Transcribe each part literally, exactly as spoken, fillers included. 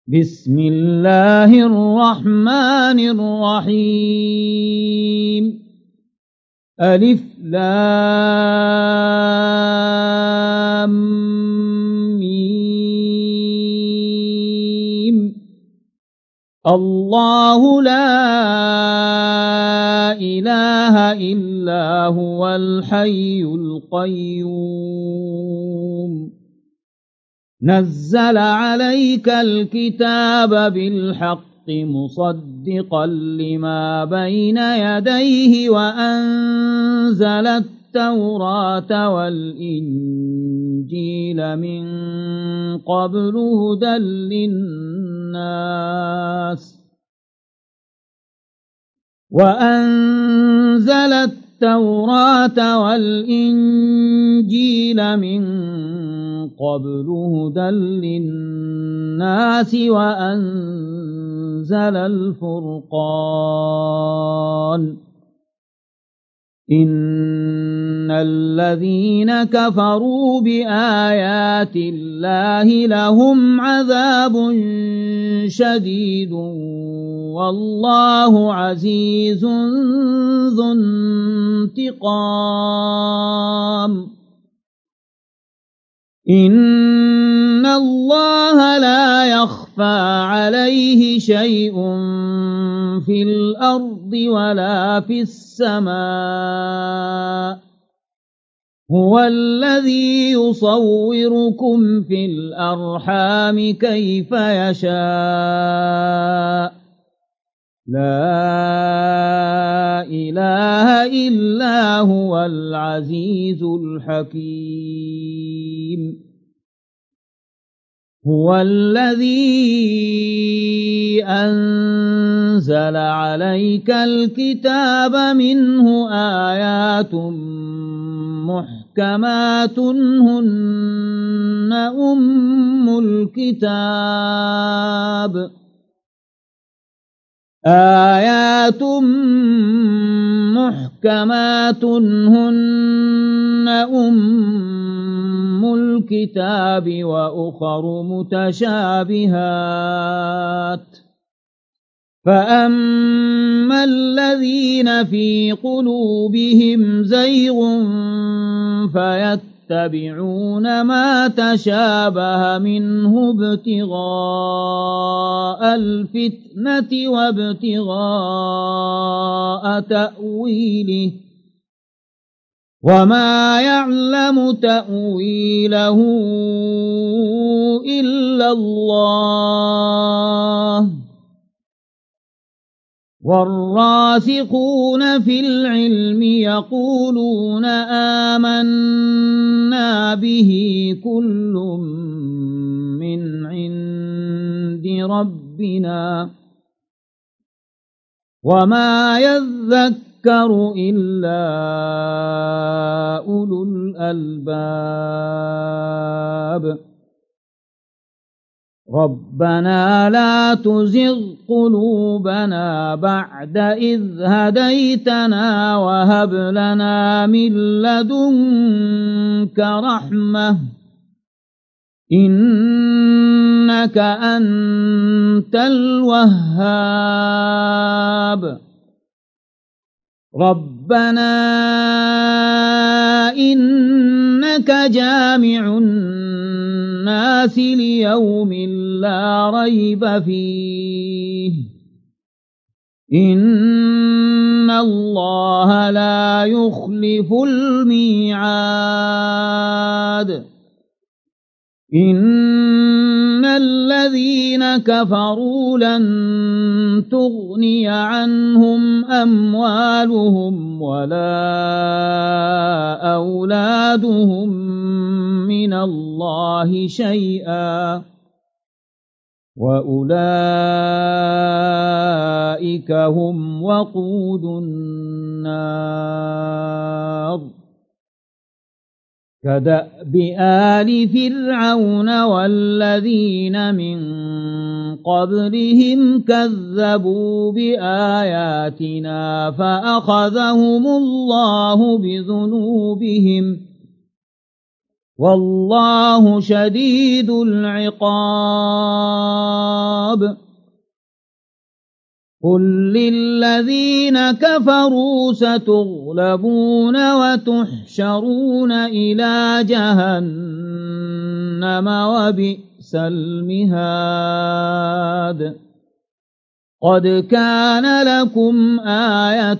بسم الله الرحمن الرحيم ألف لام ميم الله لا إله إلا هو الحي القيوم نزل عليك الكتاب بالحق مصدقا لما بين يديه وأنزل التوراة والإنجيل من قبل هدى للناس وأنزل التوراة والإنجيل من قبل هدى للناس وأنزل الفرقان إن الذين كفروا بآيات الله لهم عذاب شديد والله عزيز ذو انتقام إن الله لا يخفى عليه شيء في الأرض ولا في السماء هو الذي يصوركم في الأرحام كيف يشاء لا إله إلا هو العزيز الحكيم هو الذي أنزل عليك الكتاب منه آيات محكمات هن أم الكتاب آيات محكمات هن أم الكتاب وأخر متشابهات فأما الذين في قلوبهم زيغ فيتبعون ما تشابه منه ابتغاء الفتنة وابتغاء تأويله وما يعلم تأويله إلا الله والراسخون في العلم يقولون آمنا به كل من عند ربنا وما يذكر إلا أولو الألباب ربنا لا تزغ قلوبنا بعد إذ هديتنا وهب لنا من لدنك رحمة إنك أنت الوهاب ربنا إنك جامع الناس ليوم لا ريب فيه إن الله لا يخلف الميعاد إن الذين كفروا لن تغني عنهم أموالهم ولا أولادهم من الله شيئا وأولئك هم وقود النار كدأب آل فرعون والذين من قبلهم كذبوا بآياتنا فأخذهم الله بذنوبهم والله شديد العقاب الخطاب قل للذين كفروا ستغلبون وتحشرون إلى جهنم وبئس المهاد قد كان لكم آية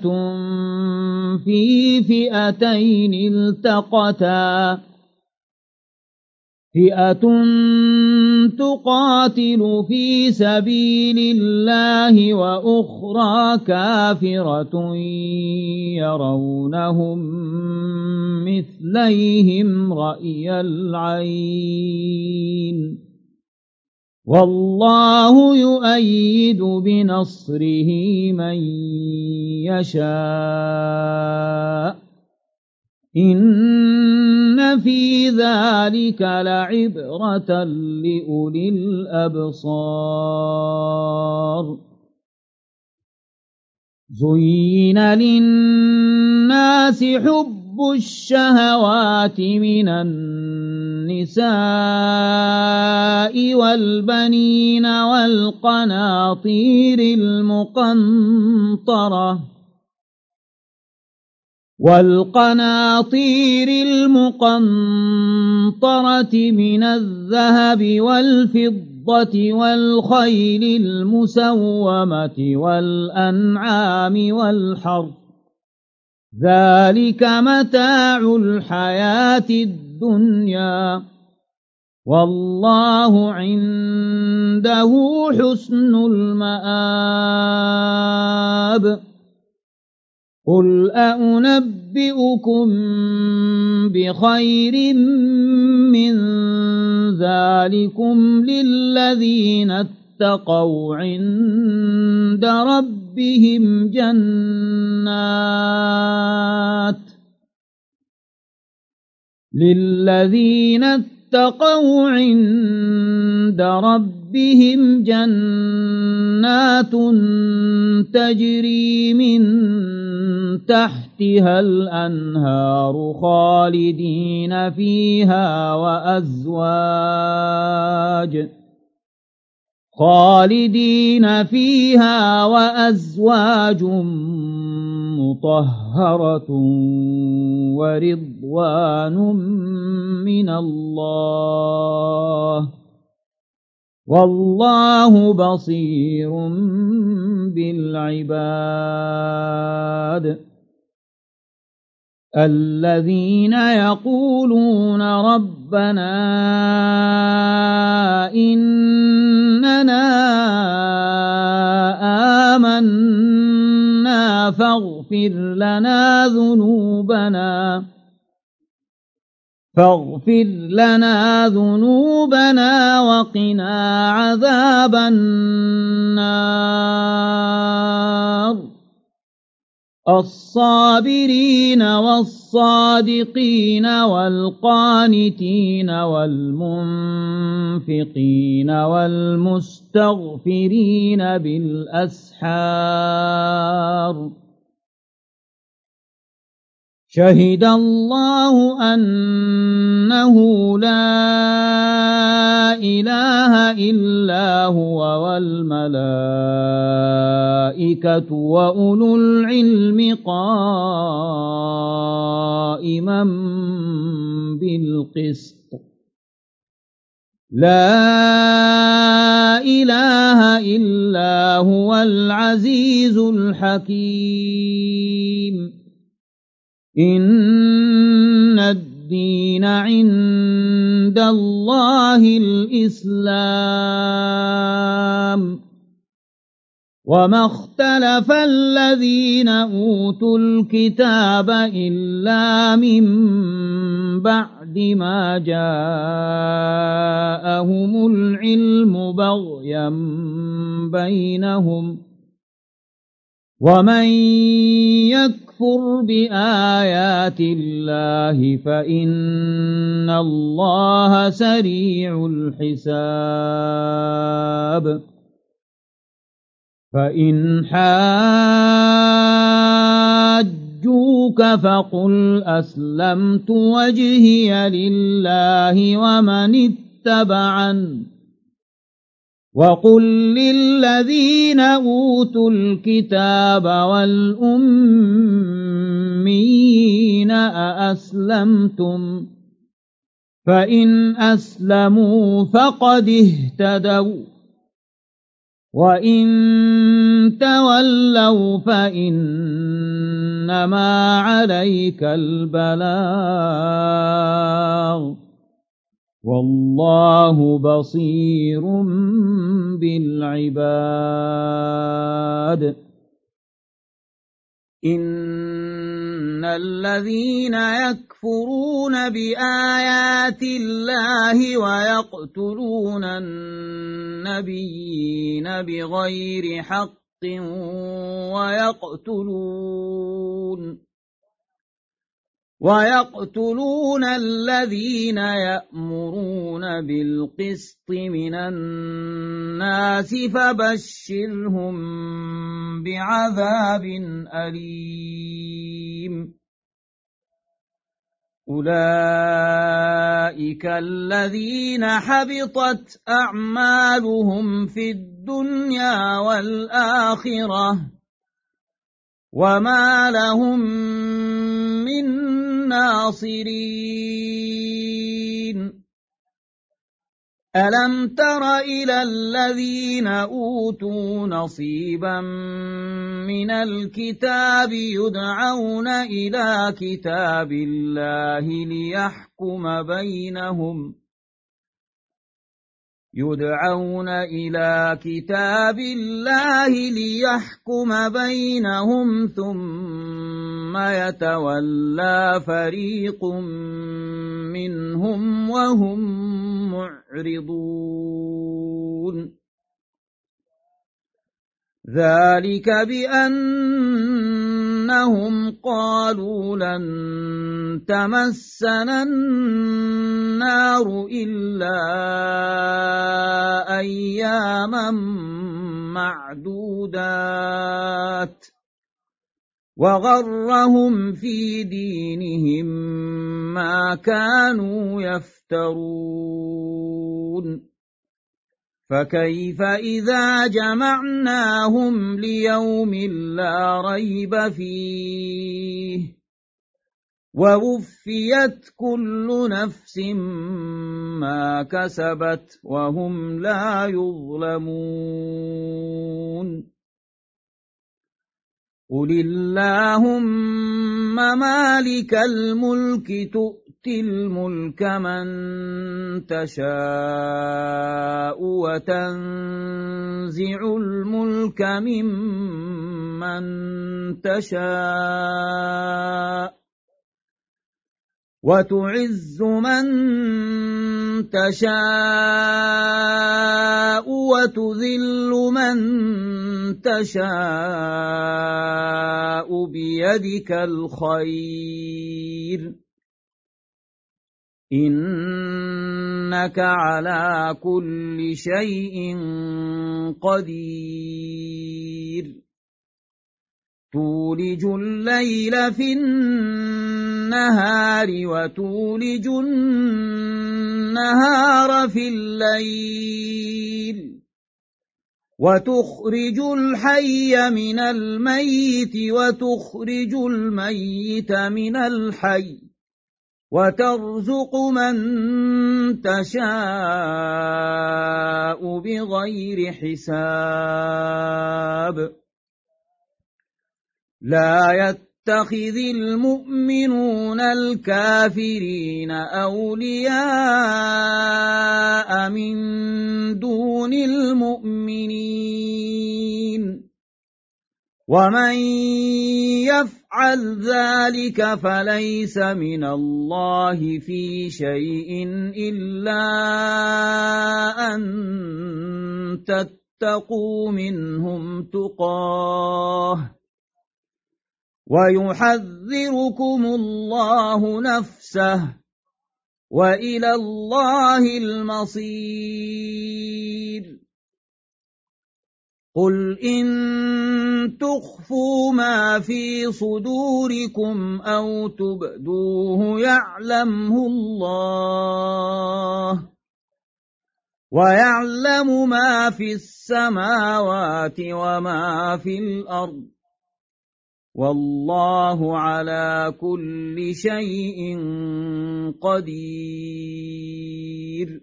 في فئتين التقتا فئة تقاتل في سبيل الله وأخرى كافرة يرونهم مثليهم رأي العين والله يؤيد بنصره من يشاء إن في ذلك لعبرة لأولي الأبصار زين للناس حب الشهوات من النساء والبنين والقناطير المقنطرة والقناطير المقنطرة من الذهب والفضة والخيل المسومة والأنعام والحرث ذلك متاع الحياة الدنيا والله عنده حسن المآب قل أنبئكم بخير من ذلكم للذين اتقوا عند ربهم جنات للذين اتقوا عند ربهم جنات تجري من تحتها الأنهار خالدين فيها وأزواج خالدين فيها وأزواج مطهرة ورضوان من الله والله بصير بالعباد الذين يقولون ربنا إننا آمنا فاغفر لنا ذنوبنا فاغفر لنا ذنوبنا وقنا عذاب النار الصابرين والصادقين والقانتين والمنفقين والمستغفرين بالأسحار شهد الله أنه لا إله إلا هو والملائكة وأولو العلم قائما بالقسط لا إله إلا هو العزيز الحكيم إن الدين عند الله الإسلام وما اختلف الذين أوتوا الكتاب إلا من بعد ما جاءهم العلم بغيا بينهم ومن يكفر بآيات الله فإن الله سريع الحساب فإن حاجوك فقل أسلمت وجهي لله ومن اتبعن وقل للذين أوتوا الكتاب والأميين أأسلمتم فإن أسلموا فقد اهتدوا وإن تولوا فإنما عليك البلاغ والله بصير بالعباد إن الذين يكفرون بآيات الله ويقتلون النبيين بغير حق ويقتلون ويقتلون الذين يأمرون بالقسط من الناس فبشرهم بعذاب أليم أولئك الذين حبطت أعمالهم في الدنيا والآخرة وما لهم من ناصرين ألم تر إلى الذين أوتوا نصيبا من الكتاب يدعون إلى كتاب الله ليحكم بينهم يدعون إلى كتاب الله ليحكم بينهم ثم يتولى فريق منهم وهم معرضون ذلك بأنهم قالوا لن تمسنا النار إلا أياما معدودات وغرهم في دينهم ما كانوا يفترون فكيف إذا جمعناهم ليوم لا ريب فيه ووفيت كل نفس ما كسبت وهم لا يظلمون قل اللهم مالك الملك تؤتي الملك من تشاء وتنزع الملك ممن تشاء وتعز من تشاء وتذل من تشاء بيدك الخير إنك على كل شيء قدير تولج الليل في النهار وتولج النهار في الليل وتخرج الحي من الميت وتخرج الميت من الحي وترزق من تشاء بغير حساب لا يتخذ المؤمنون الكافرين أولياء من دون المؤمنين ومن يفعل ذلك فليس من الله في شيء إلا أن تتقوا منهم تقاه ويحذركم الله نفسه وإلى الله المصير قل إن تخفوا ما في صدوركم أو تبدوه يعلمه الله ويعلم ما في السماوات وما في الأرض والله على كل شيء قدير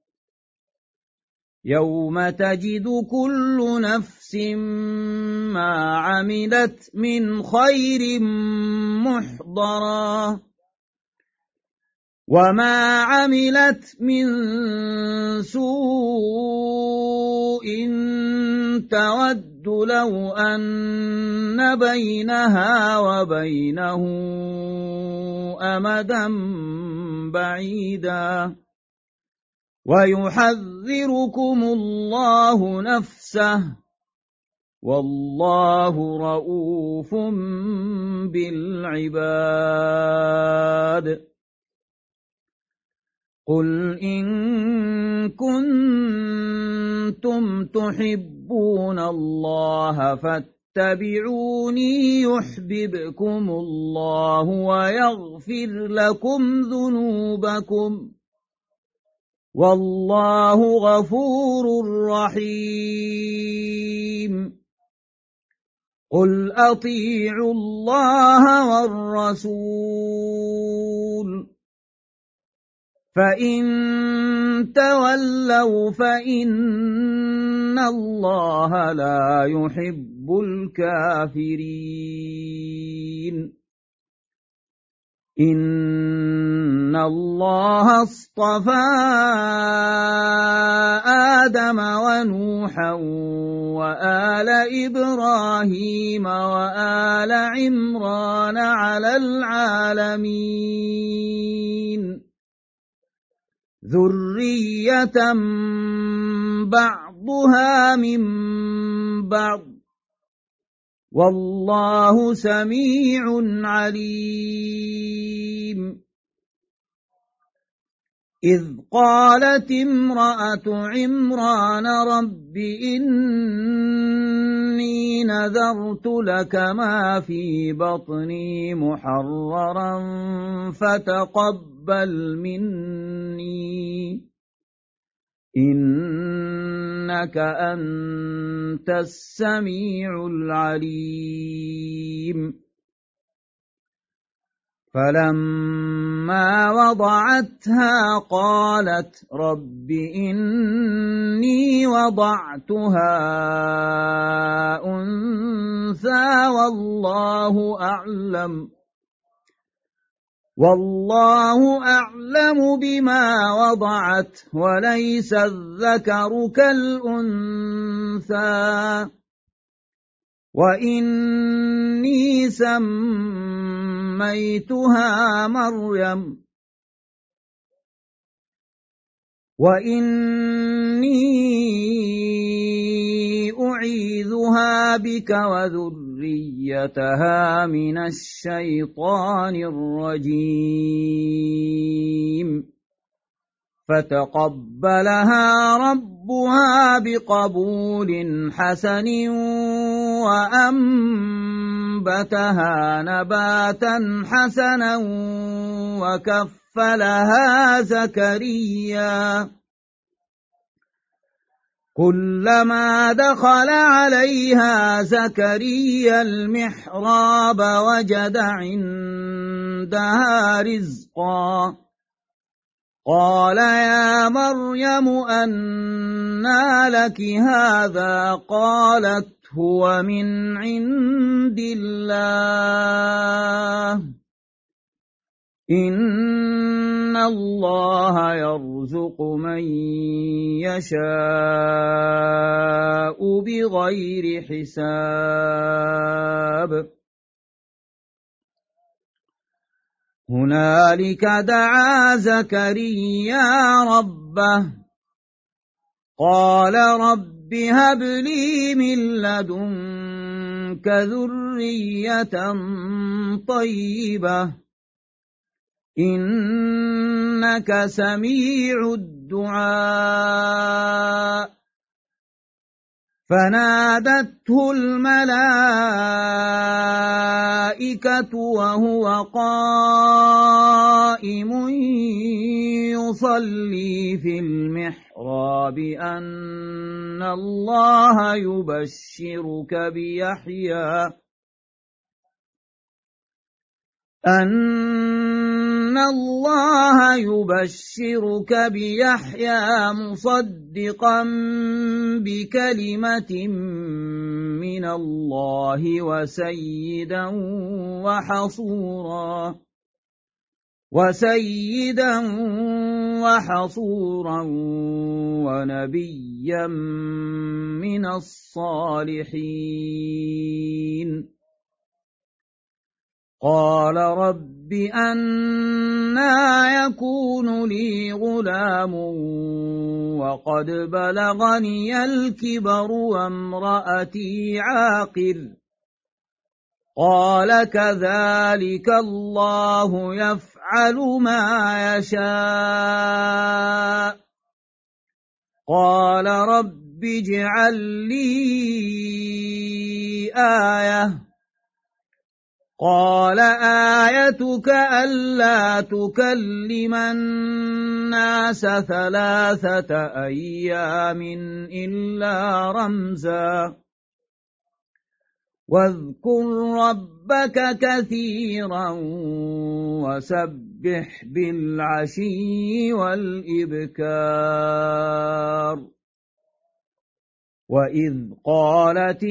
يوم تجد كل نفس ما عملت من خير محضرا وما عملت من سوء تود لو أن بينها وبينه أمدا بعيدا ويحذركم الله نفسه والله رؤوف بالعباد قل إن كنتم تحبون الله فاتبعوني يحببكم الله ويغفر لكم ذنوبكم والله غفور رحيم قل أطيعوا الله والرسول فإن تولوا فإن الله لا يحب الكافرين إن الله اصطفى آدم ونوحا وآل إبراهيم وآل عمران على العالمين ذرية بعضها من بعض والله سميع عليم إذ قالت امرأة عمران رب إني نذرت لك ما في بطني محررا فتقبل مني إنك أنت السميع العليم فلما وضعتها قالت رب إني وضعتها أنثى والله أعلم والله أعلم بما وضعت وليس الذكر كالأنثى وإني سميتها مريم وإني أعيذها بك وذريتها من الشيطان الرجيم فتقبلها ربها بقبول حسن وأنبتها نباتا حسنا وكفلها زكريا كلما دخل عليها زكريا المحراب وجد عندها رزقا قال يا مريم أنى لك هذا قالت هو من عند الله إن الله يرزق من يشاء بغير حساب هنالك دعا زكريا ربه قال رب هب لي من لدنك ذرية طيبة إنك سميع الدعاء فنادته الملائكة وهو قائم يصلي في المحراب أن الله يبشرك بيحيى أن الله يبشرك بيحيى مصدقا بكلمة من الله وسيدا وحصورا وسيدا وحصورا ونبيا من الصالحين. قال رب أنى يكون لي غلام وقد بلغني الكبر وامرأتي عاقر. قال كذلك الله يفعل ما يشاء. قال رب اجعل لي آية. قال آيتك ألا تكلم الناس ثلاثة أيام إلا رمزا واذكر ربك كثيرا وسبح بالعشي والإبكار. وإذ قالت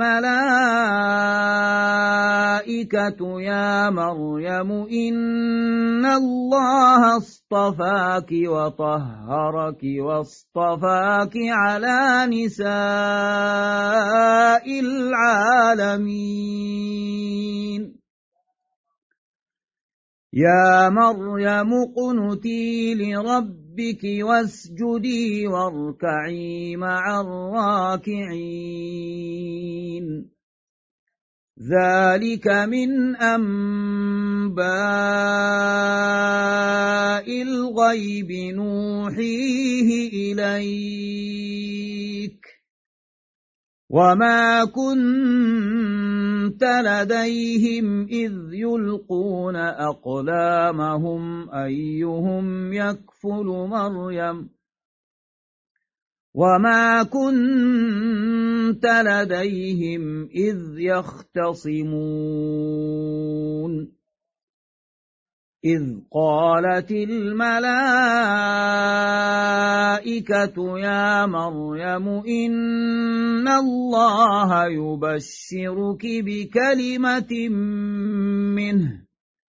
الملائكة يا مريم إن الله اصطفاك وطهرك واصطفاك على نساء العالمين. يا مريم اقنتي لربك واسجدي واركعي مع الراكعين. ذلك من أنباء الغيب نوحيه إليك وما كنت لديهم إذ يلقون أقلامهم أيهم يكفل مريم وما كنت لديهم إذ يختصمون. إذ قالت الملائكة يا مريم إن الله يبشرك بكلمة منه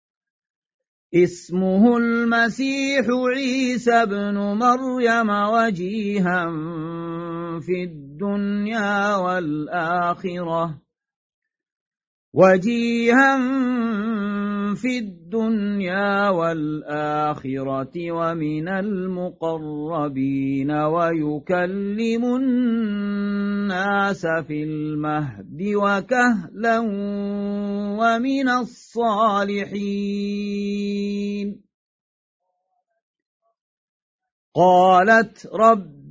اسمه المسيح عيسى ابن مريم وجيها في الدنيا والآخرة وجيها في الدنيا والآخرة ومن المقربين ويكلم الناس في المهد وكهلا ومن الصالحين. قالت رب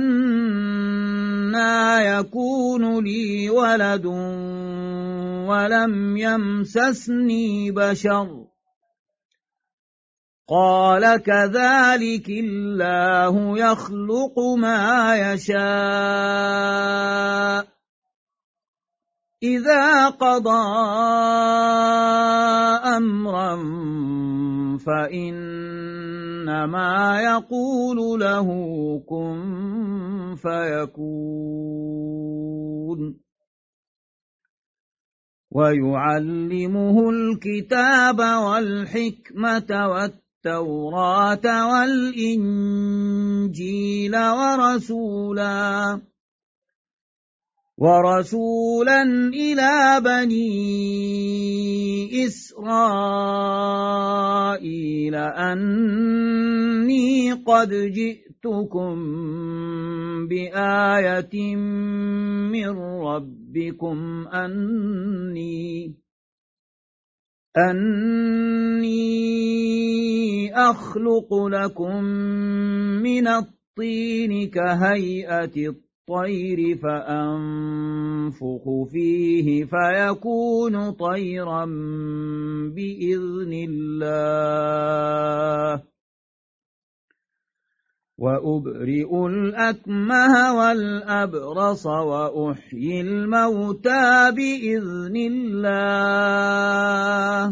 أنى يكون لي ولد ولم يمسسني بشر. قال كذلك الله يخلق ما يشاء إذا قضى أمرا فإنما يقول له كن فيكون. ويعلمه الكتاب والحكمة والتوراة والإنجيل ورسولا ورسولا إلى بني إسرائيل أني قد جئتكم بآية من ربكم أني أني أخلق لكم من الطين كهيئة الطير الطير فأنفخ فيه فيكون طيرا بإذن الله وأبرئ الأكمه والأبرص وأحيي الموتى بإذن الله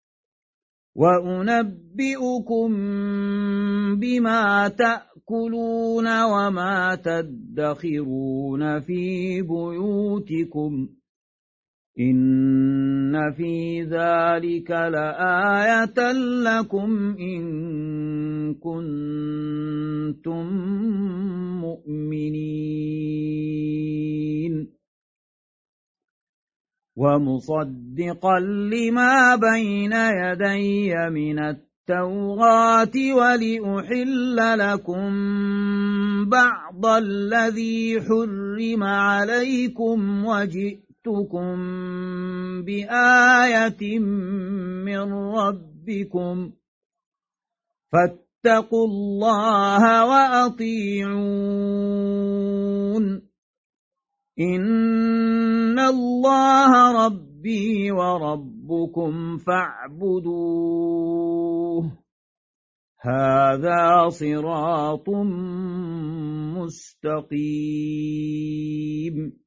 وأنبئكم بما تأكلون وما تدخرون في بيوتكم إن في ذلك لآية لكم إن كنتم مؤمنين ومصدقا لما بين يدي من التوراة ولأحل لكم بعض الذي حرم عليكم وجئتكم بآية من ربكم فاتقوا الله وأطيعون إن الله ربي وربكم فاعبدوه هذا صراط مستقيم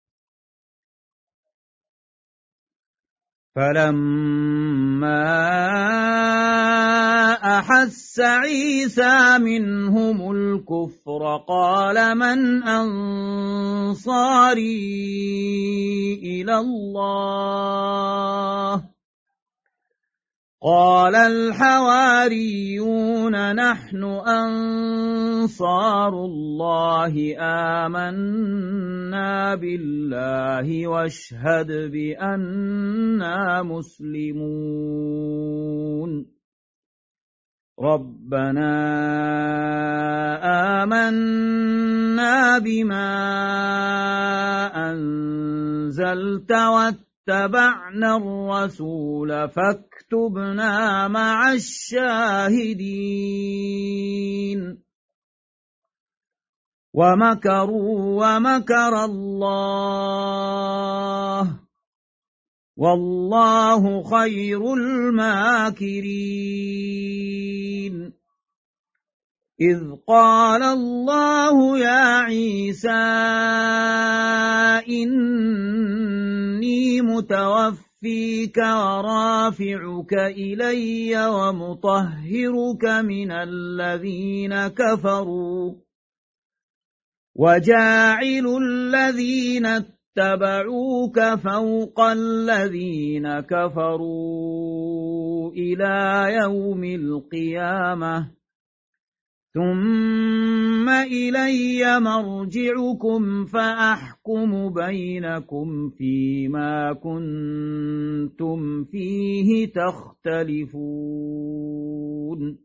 فلما أحس عيسى منهم الكفر قال من أنصاري إلى الله قال الحواريون نحن أنصار الله آمنا بالله واشهد بأننا مسلمون ربنا آمنا بما أنزلت واتبعنا الرسول فاكتبنا مع الشاهدين ومكروا ومكر الله والله خير الماكرين إذ قال الله يا عيسى إني متوفيك ورافعك إلي ومطهرك من الذين كفروا وجاعل الذين اتبعوك فوق الذين كفروا إلى يوم القيامة ثم إلي مرجعكم فأحكم بينكم فيما كنتم فيه تختلفون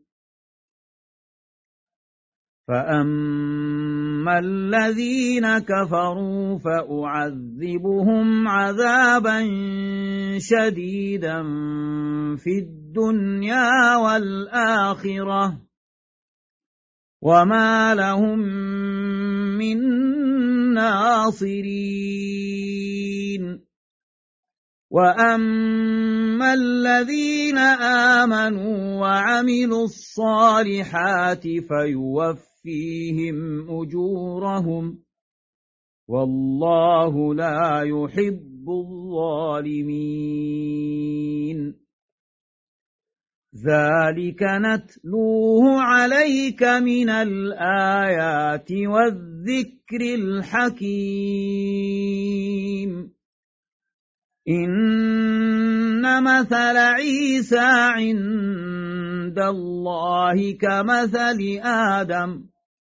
فأما الذين كفروا فأعذبهم عذابا شديدا في الدنيا والآخرة وما لهم من ناصرين وأما الذين آمنوا وعملوا الصالحات فيوفيهم أجورهم والله لا يحب الظالمين ذلك نتلوه عليك من الآيات والذكر الحكيم إن مثل عيسى عند الله كمثل آدم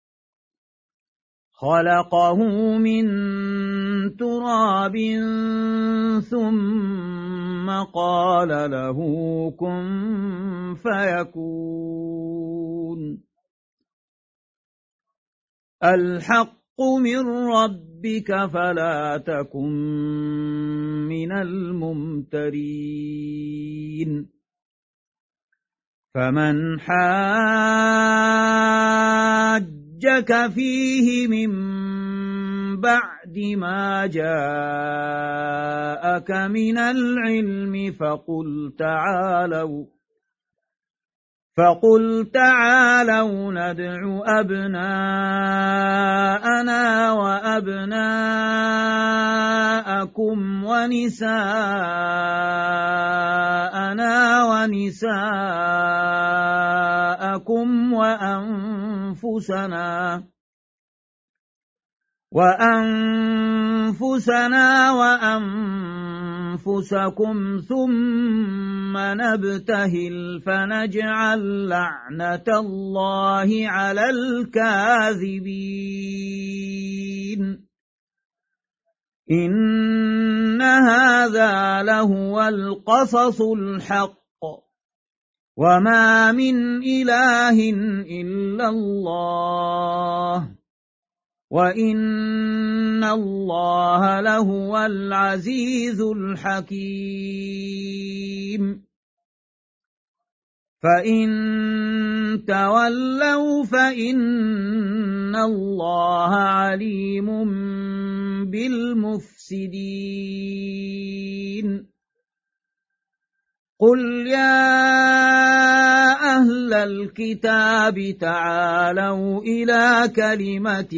خلقه من تراب ثم قال له كن فيكون الحق من ربك فلا تكن من الممترين فمن حاجك فيه من بعد ما جاءك من العلم فقل تعالوا فقل تعالوا ندع أبناءنا وأبناءكم ونساءنا ونساءكم وأنفسنا وأنفسنا وأنفسكم ثم نبتهل فنجعل لعنة الله على الكاذبين إن هذا لهو القصص الحق وما من إله إلا الله وَإِنَّ اللَّهَ لَهُوَ الْعَزِيزُ الْحَكِيمُ فَإِن تَوَلَّوْا فَإِنَّ اللَّهَ عَلِيمٌ بِالْمُفْسِدِينَ قُلْ يَا أَهْلَ الْكِتَابِ تَعَالَوْا إِلَى كَلِمَةٍ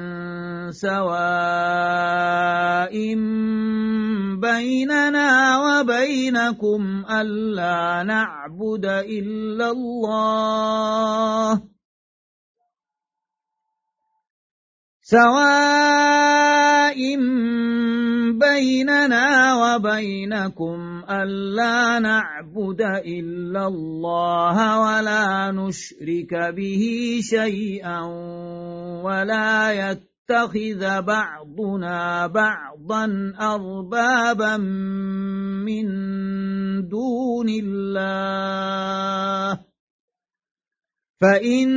سَوَاءٍ بَيْنَنَا وَبَيْنَكُمْ أَلَّا نَعْبُدَ إِلَّا اللَّهَ سواء بيننا وبينكم ألا نعبد إلا الله ولا نشرك به شيئا ولا يتخذ بعضنا بعضا أربابا من دون الله فإن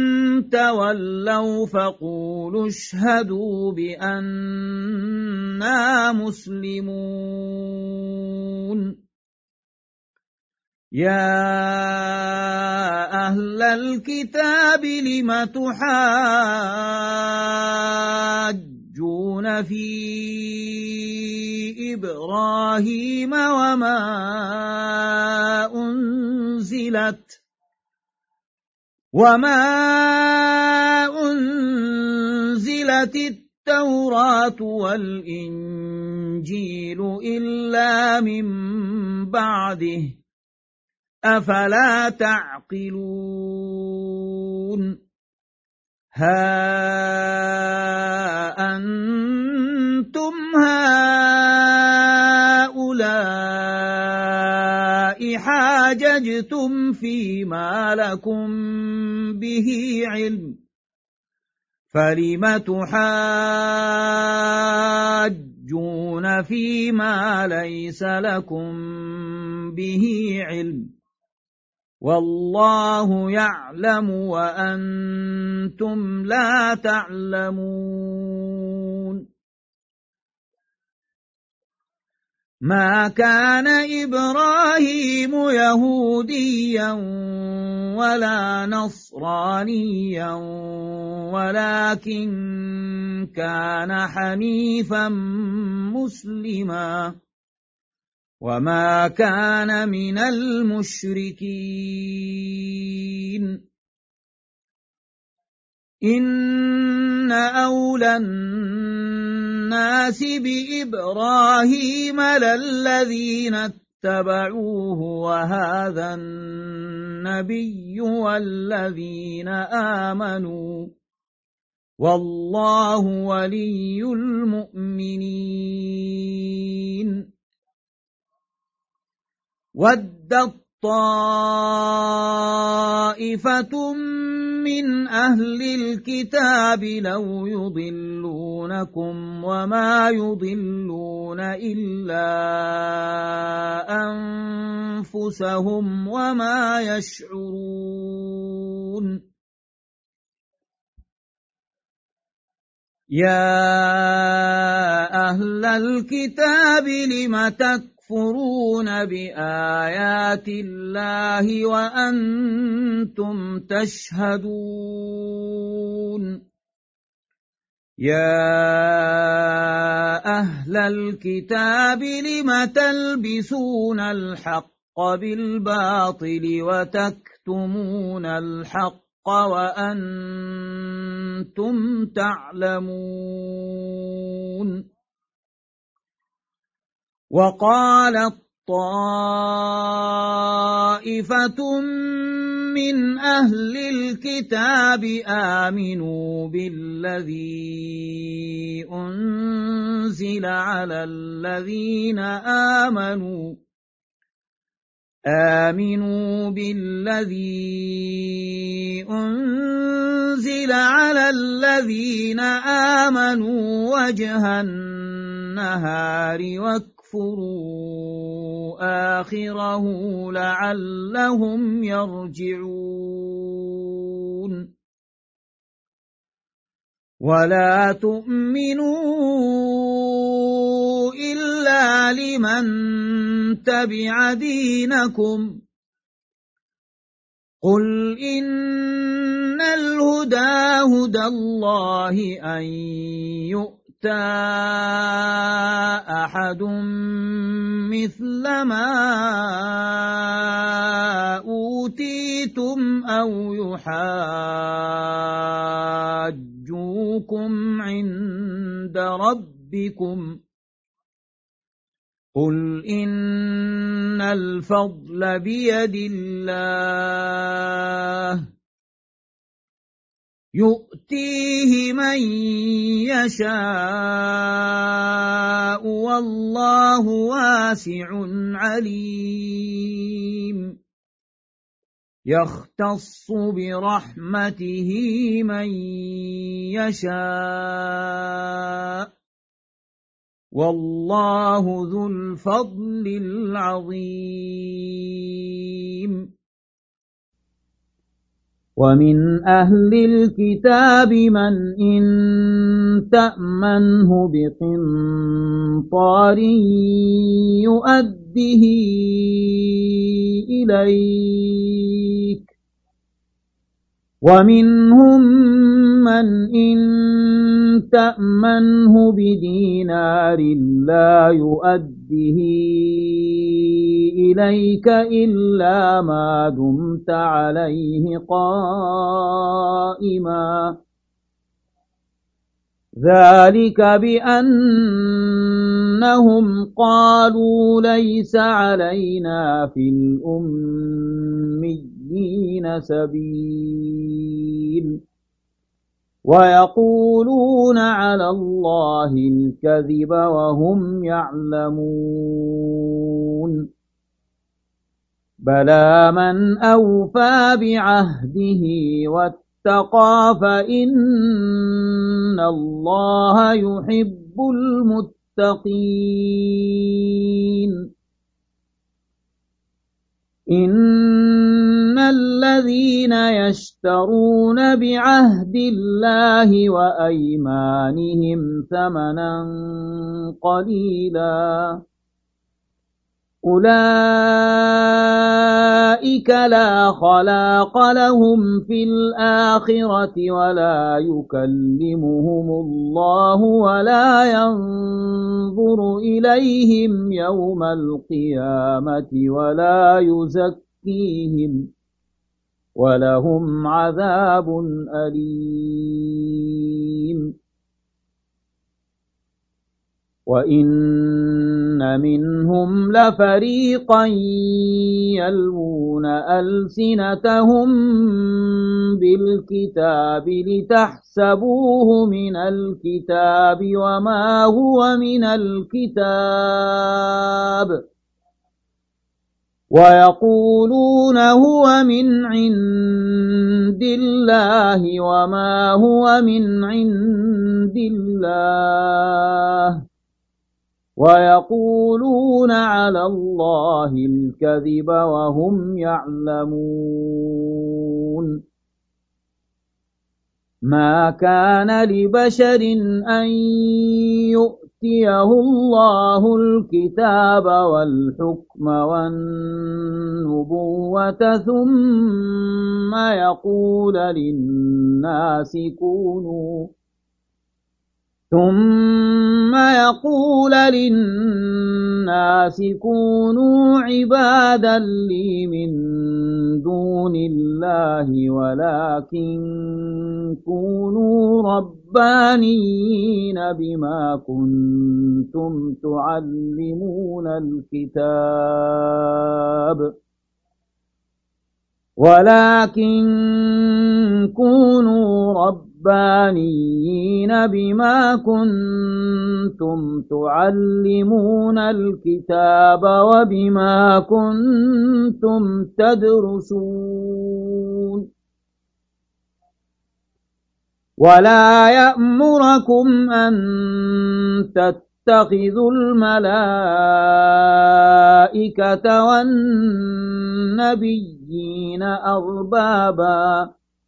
تولوا فقولوا اشهدوا بأننا مسلمون يا أهل الكتاب لم تحاجون في إبراهيم وما أنزلت وما أنزلت التوراة والإنجيل إلا من بعده أفلا تعقلون ها أنتم هؤلاء حاججتم فيما لكم به علم فلم تحاجون فيما ليس لكم به علم والله يعلم وأنتم لا تعلمون ما كان إبراهيم يهوديا ولا نصرانيا ولكن كان حنيفا مسلما وما كان من المشركين إن أولى الناس بإبراهيم للذين اتبعوه وهذا النبي والذين آمنوا والله ولي المؤمنين ودت طائفة من أهل الكتاب لو يضلونكم وما يضلون إلا أنفسهم وما يشعرون يا أهل الكتاب لم تكفرون بآيات الله وأنتم تشهدون يا أهل الكتاب لم تلبسون الحق بالباطل وتكتمون الحق وأنتم تعلمون وقالت طائفة من أهل الكتاب آمنوا بالذي أنزل على الذين آمنوا آمنوا بالذي أنزل على الذين آمنوا وجه النهار واكفروا آخره لعلهم يرجعون ولا تؤمنوا إلا لمن تبع دينكم قل إن الهدى هدى الله أن يؤتى أحد مثل ما أوتيتم أو يحاجوكم عند ربكم قل إن الفضل بيد الله يؤتيه من يشاء والله واسع عليم يختص برحمته من يشاء والله ذو الفضل العظيم ومن أهل الكتاب من إن تأمنه بقنطار يؤده إليك ومنهم من إن تأمنه بدينار لا يؤده إليك إلا ما دمت عليه قائما ذلك بأنهم قالوا ليس علينا في الأميين سبيل ويقولون على الله الكذب وهم يعلمون بلى من أوفى بعهده واتقى فإن الله يحب المتقين إن الذين يشترون بعهد الله وأيمانهم ثمنا قليلا أولئك لا خلاق لهم في الآخرة ولا يكلمهم الله ولا ينظر إليهم يوم القيامة ولا يزكيهم ولهم عذاب أليم وإن منهم لفريقا يلوون ألسنتهم بالكتاب لتحسبوه من الكتاب وما هو من الكتاب ويقولون هو من عند الله وما هو من عند الله ويقولون على الله الكذب وهم يعلمون ما كان لبشر أن يؤتيه الله الكتاب والحكم والنبوة ثم يقول للناس كونوا ثم يقول للناس كونوا عبادا لي من دون الله ولكن كونوا ربانيين بما كنتم تعلمون الكتاب ولكن كونوا ربانيين بما كنتم تعلمون الكتاب وبما كنتم تدرسون ولا يأمركم أن تتخذوا الملائكة والنبيين أربابا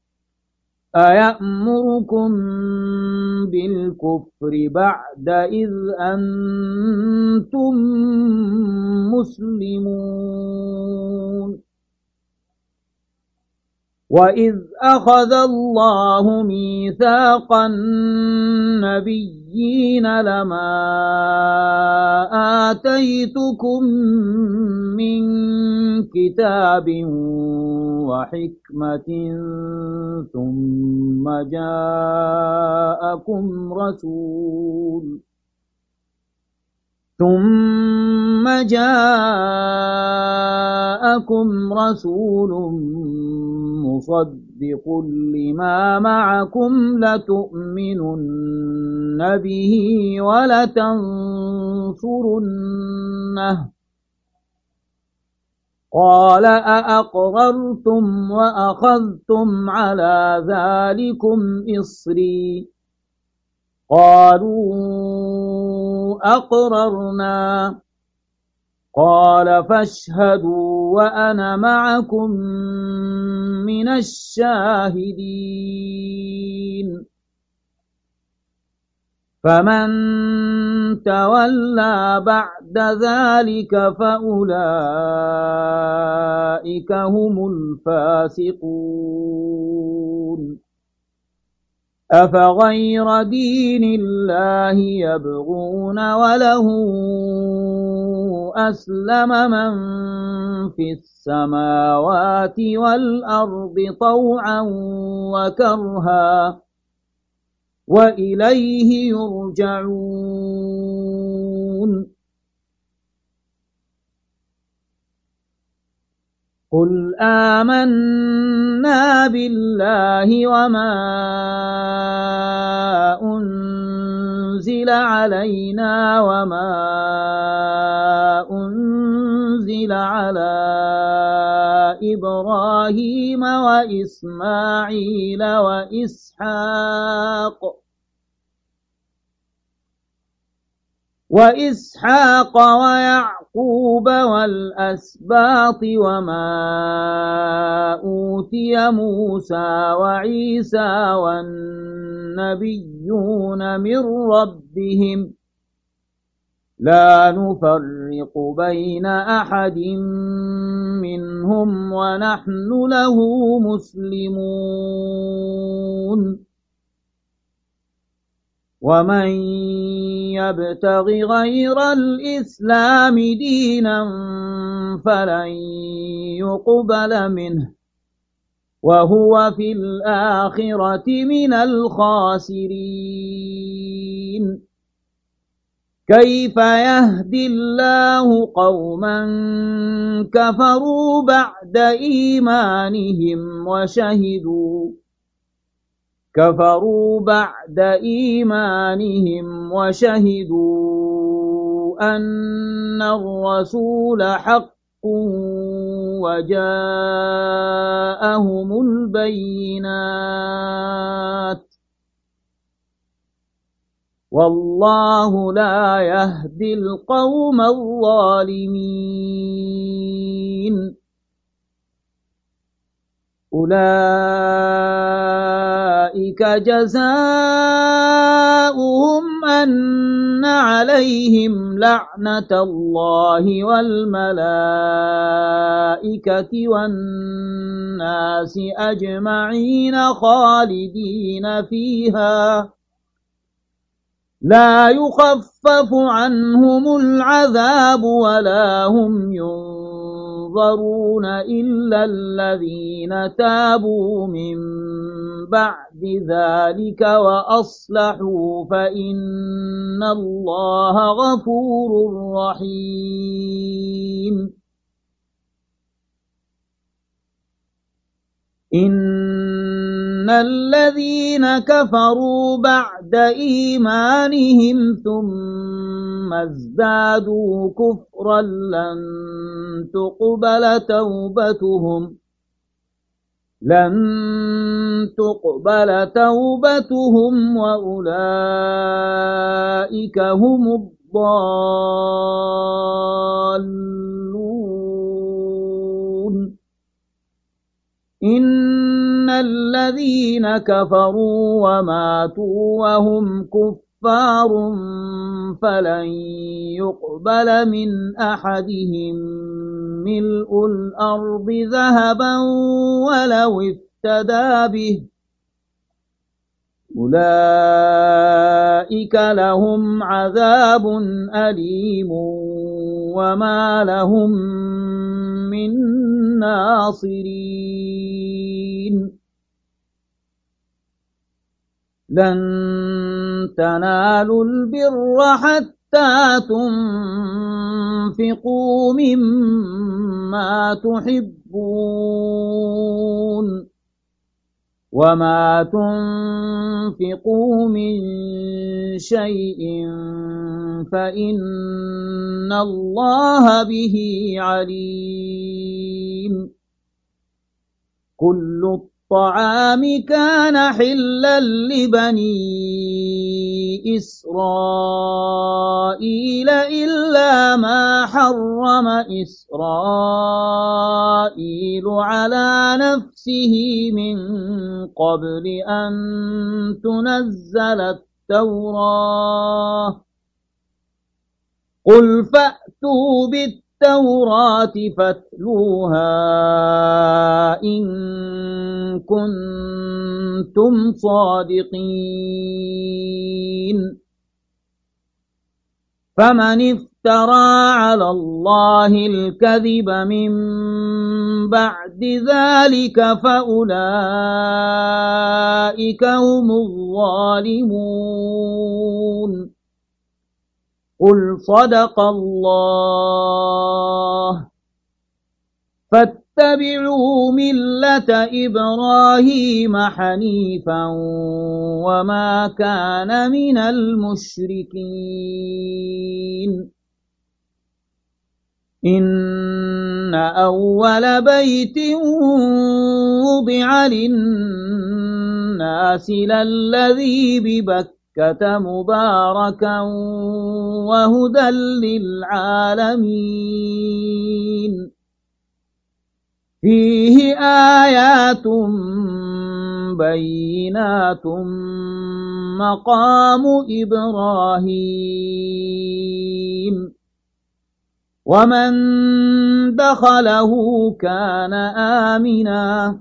أيأمركم بالكفر بعد إذ أنتم مسلمون وإذ أخذ الله ميثاق النبيين لما آتيتكم من كتاب وحكمة ثم جاءكم رسول ثم جاءكم رسول مصدق لما معكم لتؤمنن به ولتنصرنه قال أأقررتم وأخذتم على ذلكم إصري قالوا أقررنا قال فاشهدوا وأنا معكم من الشاهدين فمن تولى بعد ذلك فأولئك هم الفاسقون أفغير دين الله يبغون وله أسلم من في السماوات والأرض طوعا وكرها وإليه يرجعون قل آمنا بالله وما أنزل علينا وما أنزل على إبراهيم وإسماعيل وإسحاق وإسحاق ويعقوب والأسباط وما أوتي موسى وعيسى والنبيون من ربهم لا نفرق بين أحد منهم ونحن له مسلمون ومن يبتغ غير الإسلام دينا فلن يقبل منه وهو في الآخرة من الخاسرين كيف يهدي الله قوما كفروا بعد إيمانهم وشهدوا كفروا بعد إيمانهم وشهدوا أن الرسول حق وجاءهم البينات والله لا يهدي القوم الظالمين أولئك جزاؤهم أن عليهم لعنة الله والملائكة والناس أجمعين خالدين فيها لا يخفف عنهم العذاب ولا هم ينظرون إلا الذين تابوا من بعد ذلك وأصلحوا فإن الله غفور رحيم إن الذين كفروا بعد إيمانهم ثم ازدادوا كفرا لن تقبل توبتهم لن تقبل توبتهم وأولئك هم الضالون إن الذين كفروا وماتوا وهم كفار فلن يقبل من أحدهم ملء الأرض ذهبا ولو افتدى به أولئك لهم عذاب أليم وما لهم من ناصرين لن تنالوا البر حتى تنفقوا مما تحبون وما تنفقوا من شيء فإن الله به عليم كل الطعام كان حلا لبني إسرائيل إلا ما حرم إسرائيل على نفسه من قبل أن تنزل التوراة قل فأتوا بالتوراة فاتلوها إن كنتم صادقين فمن افترى على الله الكذب من بعد ذلك فأولئك هم الظالمون قل صدق الله فاتبعوا ملة إبراهيم حنيفا وما كان من المشركين إن أول بيت وضع للناس للذي ببكة مباركا وهدى للعالمين فيه آيات بينات مقام إبراهيم ومن دخله كان آمنا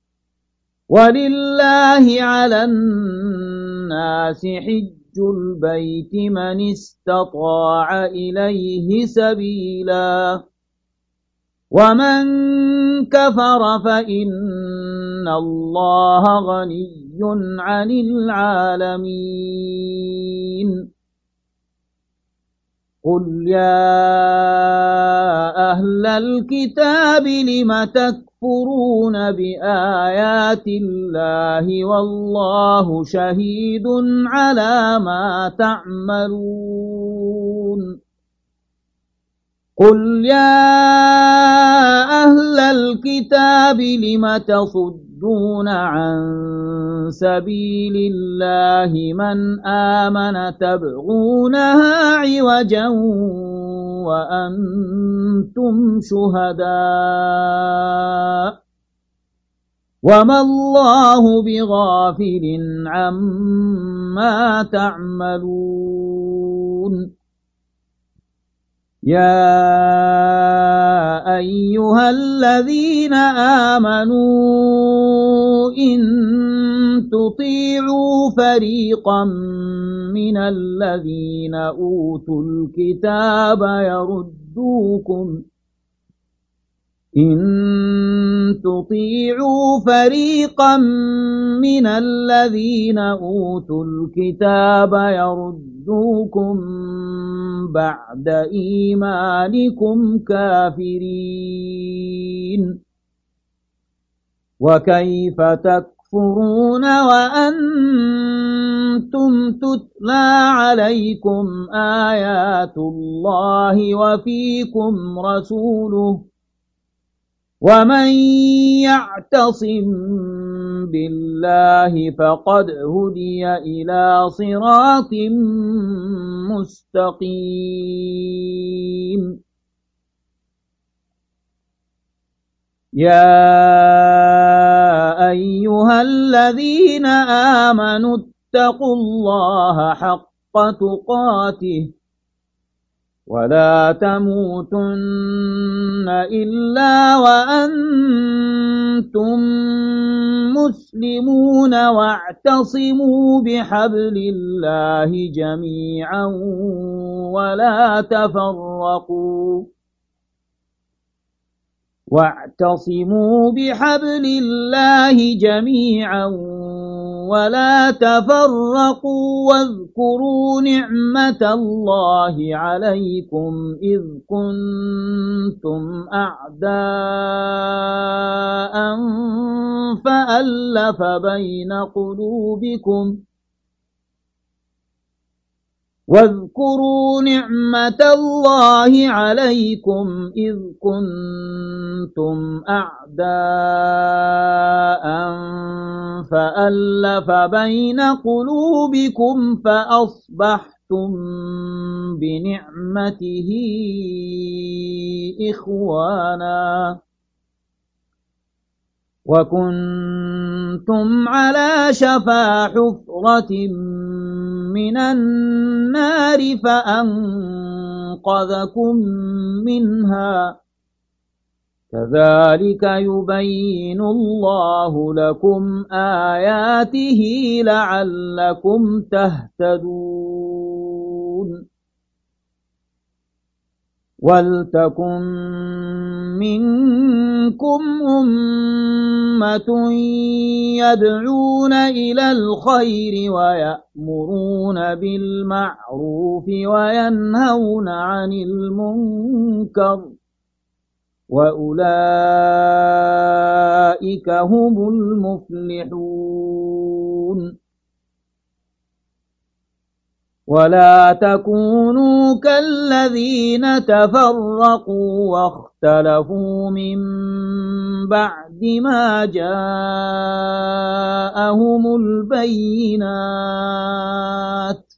ولله على الناس حج البيت من استطاع إليه سبيلا ومن كفر فإن الله غني عن العالمين قل يا أهل الكتاب لم تكفرون بآيات الله والله شهيد على ما تعملون قل يا أهل الكتاب لم تصدون عن سبيل الله من آمن تبغونها عوجا وأنتم شهداء وما الله بغافل عما تعملون يا أيها الذين آمنوا إن تطيعوا فريقا من الذين أوتوا الكتاب يردوكم إن تطيعوا فريقا من الذين أوتوا الكتاب يردوكم بعد إيمانكم كافرين وكيف تكفرون وأنتم تتلى عليكم آيات الله وفيكم رسوله ومن يعتصم بالله فقد هدي إلى صراط مستقيم يا أيها الذين آمنوا اتقوا الله حق تقاته ولا تموتن إلا وأنتم مسلمون واعتصموا بحبل الله جميعا ولا تفرقوا واعتصموا بحبل الله جميعا ولا تفرقوا واذكروا نعمة الله عليكم إذ كنتم أعداء فألف بين قلوبكم واذكروا نعمة الله عليكم إذ كنتم أعداء فألف بين قلوبكم فأصبحتم بنعمته إخوانا وكنتم على شفا حفرة من النار فأنقذكم منها كذلك يبين الله لكم آياته لعلكم تهتدون ولتكن منكم أمة يدعون إلى الخير ويأمرون بالمعروف وينهون عن المنكر وأولئك هم المفلحون ولا تكونوا كالذين تفرقوا واختلفوا من بعد ما جاءهم البينات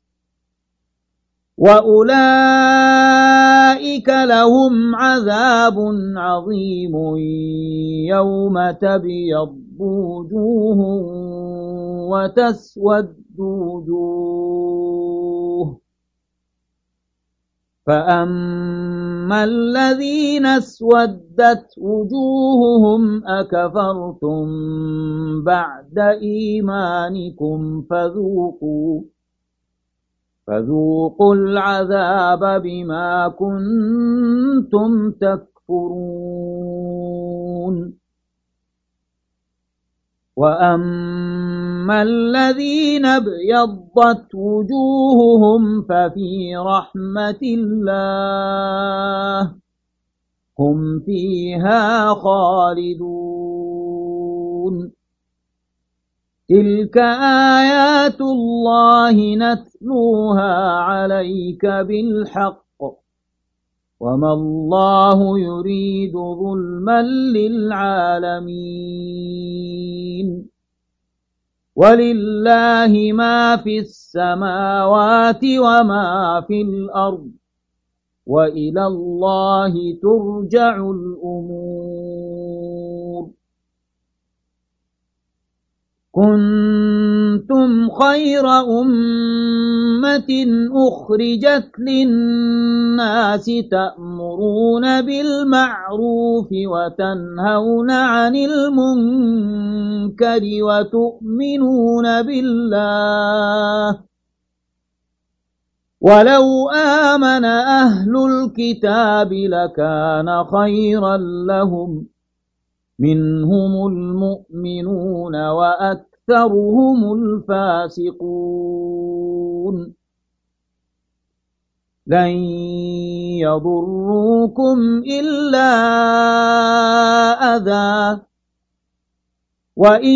وأولئك لهم عذاب عظيم يوم تبيض وجوه وتسود وجوه فأما الذين اسودت وجوههم أكفرتم بعد إيمانكم فذوقوا فذوقوا العذاب بما كنتم تكفرون وأما الذين ابيضت وجوههم ففي رحمة الله هم فيها خالدون تلك آيات الله نتلوها عليك بالحق وما الله يريد ظلما للعالمين ولله ما في السماوات وما في الأرض وإلى الله ترجع الأمور كنتم خير أمة أخرجت للناس تأمرون بالمعروف وتنهون عن المنكر وتؤمنون بالله ولو آمن أهل الكتاب لكان خيرا لهم منهم المؤمنون وأكثرهم الفاسقون لن يضروكم إلا أذى وإن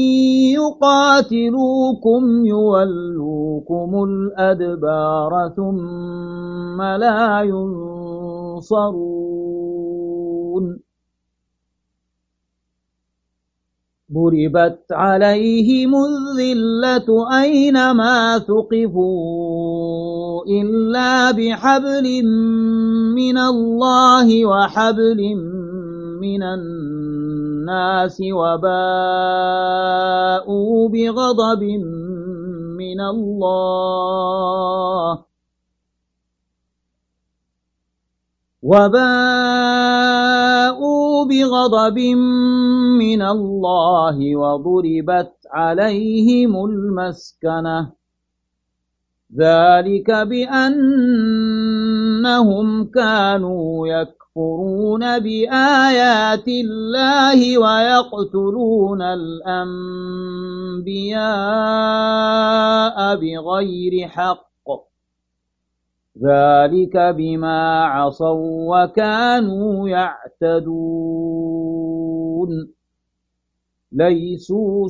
يقاتلوكم يولوكم الأدبار ثم لا ينصرون ضربت عليهم الذلة أينما ثقفوا إلا بحبل من الله وحبل من الناس وباءوا بغضب من الله وباءوا بغضب من الله وضربت عليهم المسكنة ذلك بأنهم كانوا يكفرون بآيات الله ويقتلون الأنبياء بغير حق ذلك بما عصوا وكانوا يعتدون ليسوا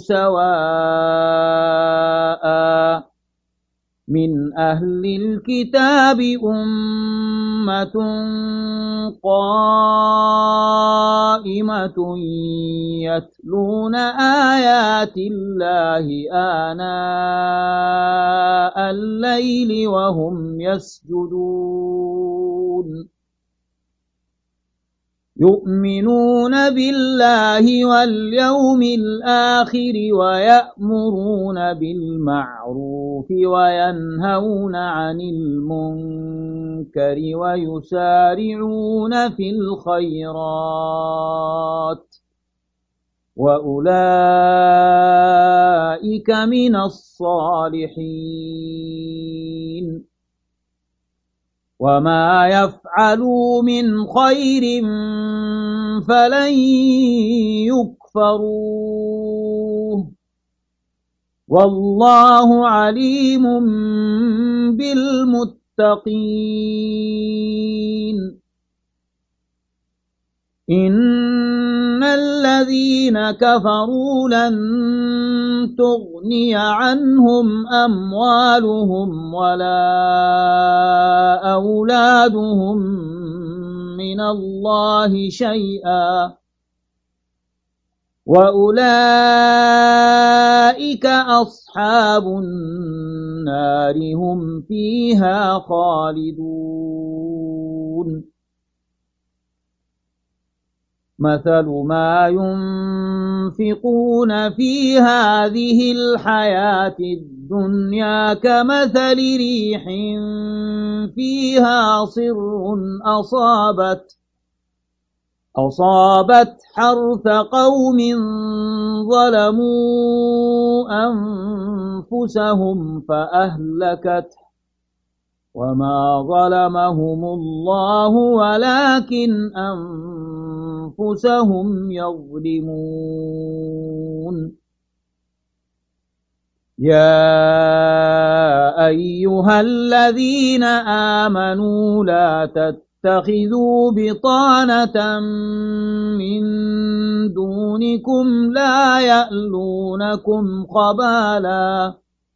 سواء من أهل الكتاب أمة قائمة يتلون آيات الله آناء الليل وهم يسجدون يؤمنون بالله واليوم الآخر ويأمرون بالمعروف وينهون عن المنكر ويسارعون في الخيرات وأولئك من الصالحين وما يفعلوا من خير فلن يكفروه والله عليم بالمتقين إن الذين كفروا لن تغني عنهم أموالهم ولا أولادهم من الله شيئا وأولئك أصحاب النار هم فيها خالدون مثل ما ينفقون في هذه الحياة الدنيا كمثل ريح فيها صر أصابت أصابت حرث قوم ظلموا أنفسهم فأهلكته وما ظلمهم الله ولكن أنفسهم يظلمون يا أيها الذين آمنوا لا تتخذوا بطانة من دونكم لا يألونكم خبالا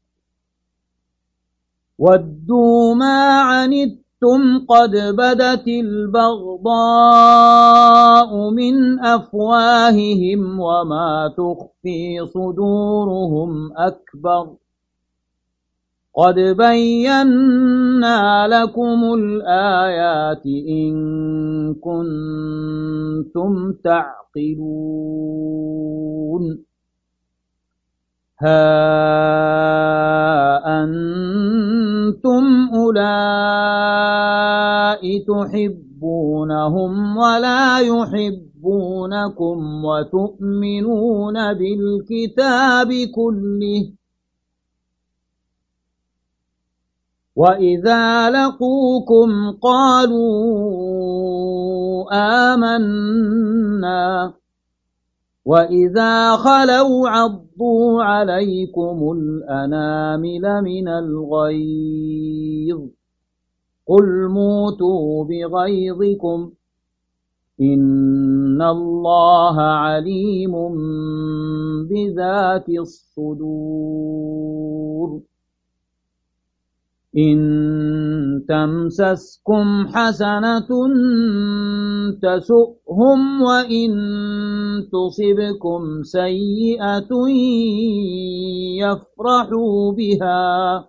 ودوا ما عنتم قد بدت البغضاء من أفواههم وما تخفي صدورهم أكبر قد بينا لكم الآيات إن كنتم تعقلون ها أنتم أولئك تحبونهم ولا يحبونكم وتؤمنون بالكتاب كله وإذا لقوكم قالوا آمنا وإذا خلوا عضوا عليكم الأنامل من الغيظ قل موتوا بغيظكم إن الله عليم بذات الصدور إن تمسسكم حسنة تسؤهم وإن تصبكم سيئة يفرحوا بها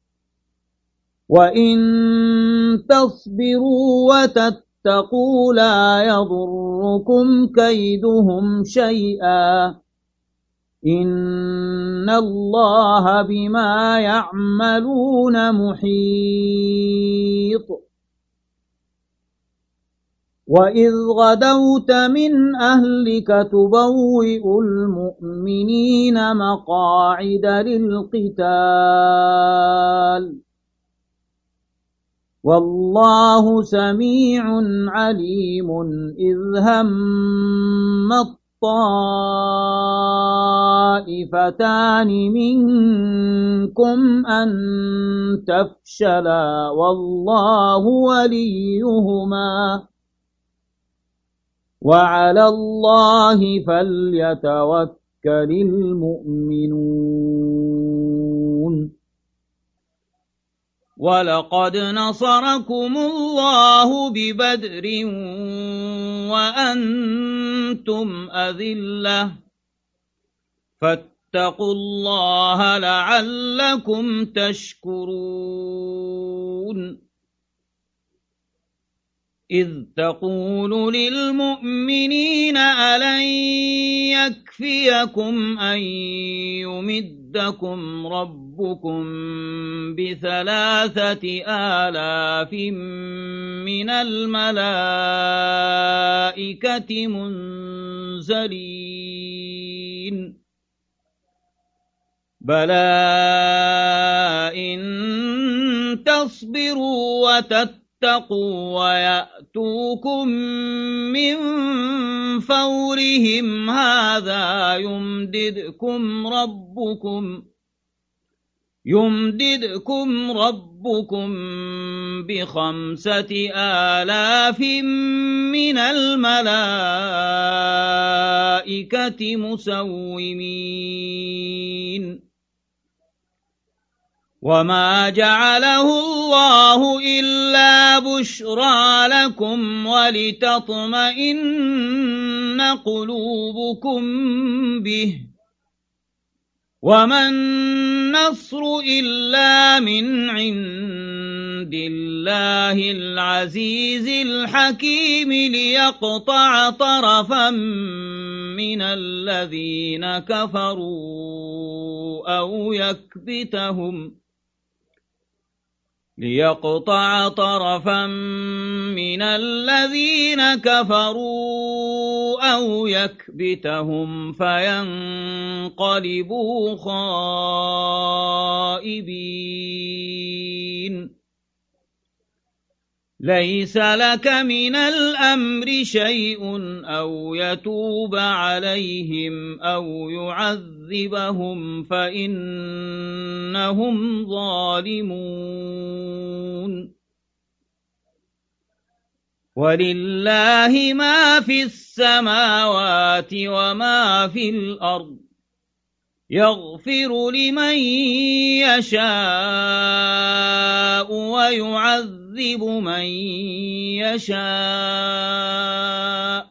وإن تصبروا وتتقوا لا يضركم كيدهم شيئا إن الله بما يعملون محيط وإذ غدوت من أهلك تبوئ المؤمنين مقاعد للقتال والله سميع عليم إذ هم الطائفتان منكم أن تفشلا والله وليهما وعلى الله فليتوكل المؤمنون ولقد نصركم الله ببدر وأنتم أذلة فاتقوا الله لعلكم تشكرون إذ تقول للمؤمنين ألن يكفيكم أن يمدكم ربكم بثلاثة آلاف من الملائكة منزلين بلى إن تصبروا وتتقوا اتقوا ويأتوكم من فورهم هذا يمددكم ربكم يمددكم ربكم بخمسة آلاف من الملائكة مسومين وما جعله الله إلا بشرى لكم ولتطمئن قلوبكم به وما النصر إلا من عند الله العزيز الحكيم ليقطع طرفا من الذين كفروا أو يكبتهم ليقطع طرفا من الذين كفروا أو يكبتهم فينقلبوا خائبين ليس لك من الأمر شيء أو يتوب عليهم أو يعذبهم فإنهم ظالمون ولله ما في السماوات وما في الأرض يغفر لمن يشاء ويعذب من يشاء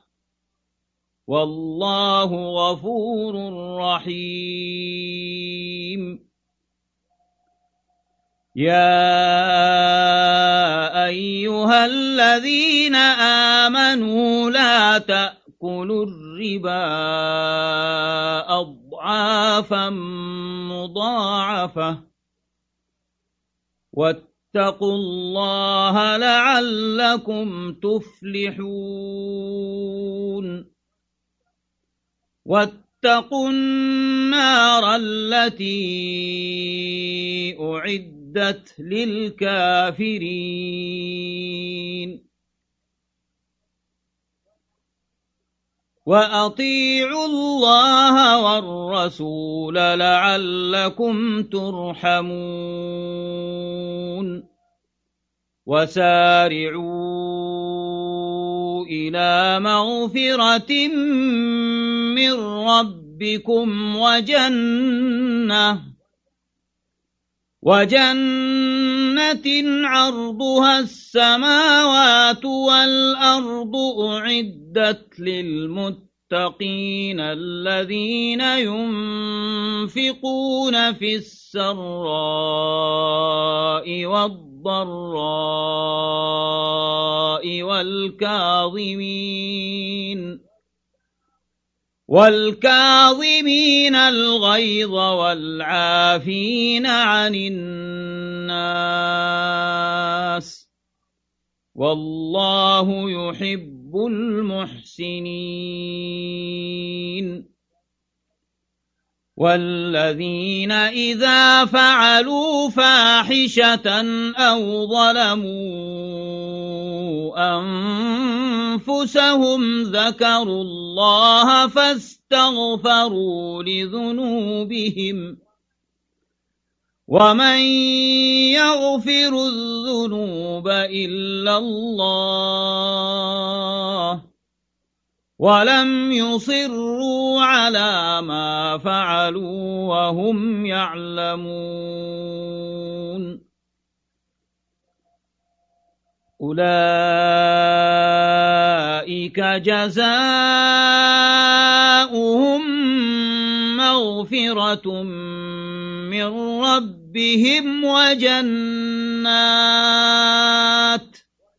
والله غفور رحيم يا أيها الذين آمنوا لا تأكلوا تأكلوا الربا أضعافا مضاعفة واتقوا الله لعلكم تفلحون واتقوا النار التي أعدت للكافرين وأطيعوا الله والرسول لعلكم ترحمون وسارعوا إلى مغفرة من ربكم وجنة وجنة عرضها السماوات والأرض أعدت للمتقين الذين ينفقون في السراء والضراء والكاظمين والكاظمين الغيظ والعافين عن الناس والله يحب المحسنين والذين إذا فعلوا فاحشة أو ظلموا أنفسهم ذكروا الله فاستغفروا لذنوبهم ومن يغفر الذنوب إلا الله ولم يصروا على ما فعلوا وهم يعلمون أولئك جزاؤهم مغفرة من ربهم وجنات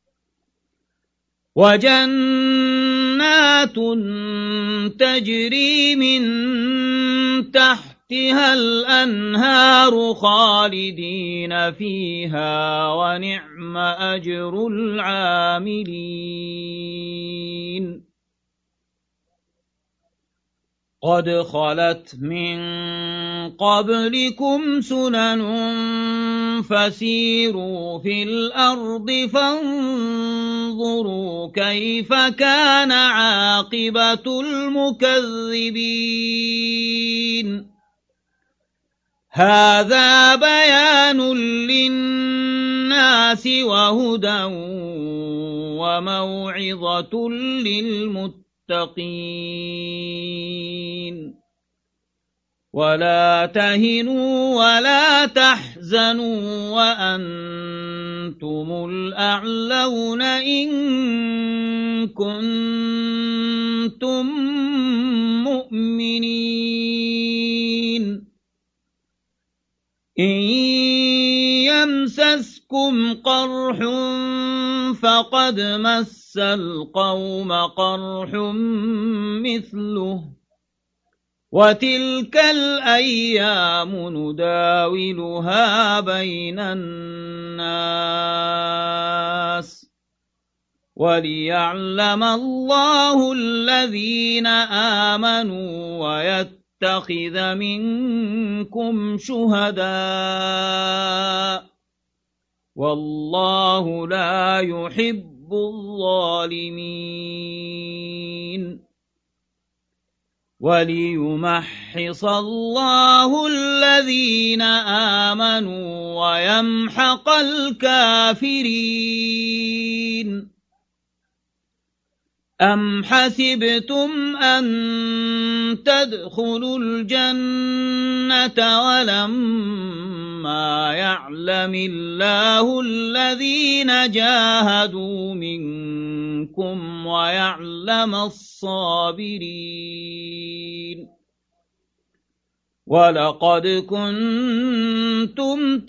وجنات تجري من تحتها الأنهار خالدين فيها ونعم أجر العاملين قد خلت من قبلكم سنن فسيروا في الأرض فانظروا كيف كان عاقبة المكذبين هذا بيان للناس وهدى وموعظة للمتقين المتقين ولا تهنوا ولا تحزنوا وأنتم الأعلون إن كنتم مؤمنين إن يمسسكم قرح فقد مس القوم قرح مثله وتلك الأيام نداولها بين الناس وليعلم الله الذين آمنوا ويتخذ منكم شهداء والله لا يحب الظالمين وليمحص الله الذين آمنوا ويمحق الكافرين أم حسبتم أن تدخلوا الجنة ولما يعلم الله الذين جاهدوا منكم ويعلم الصابرين ولقد كنتم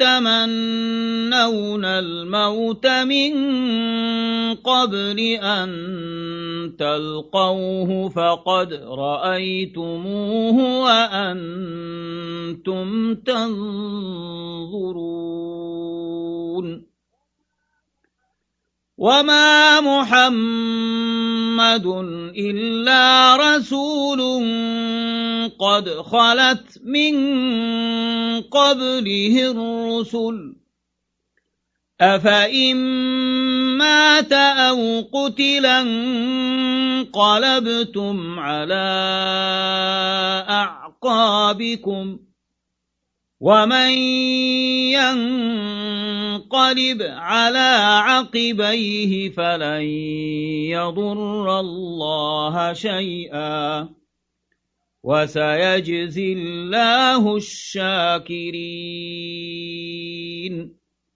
تمنون الموت من قبل أن تلقوه فقد رأيتموه وأنتم تنظرون وما محمد إلا رسول قد خلت من قبله الرسل أفإن مات أو قتلا انقلبتم على أعقابكم ومن ينقلب على عقبيه فلن يضر الله شيئا وسيجزي الله الشاكرين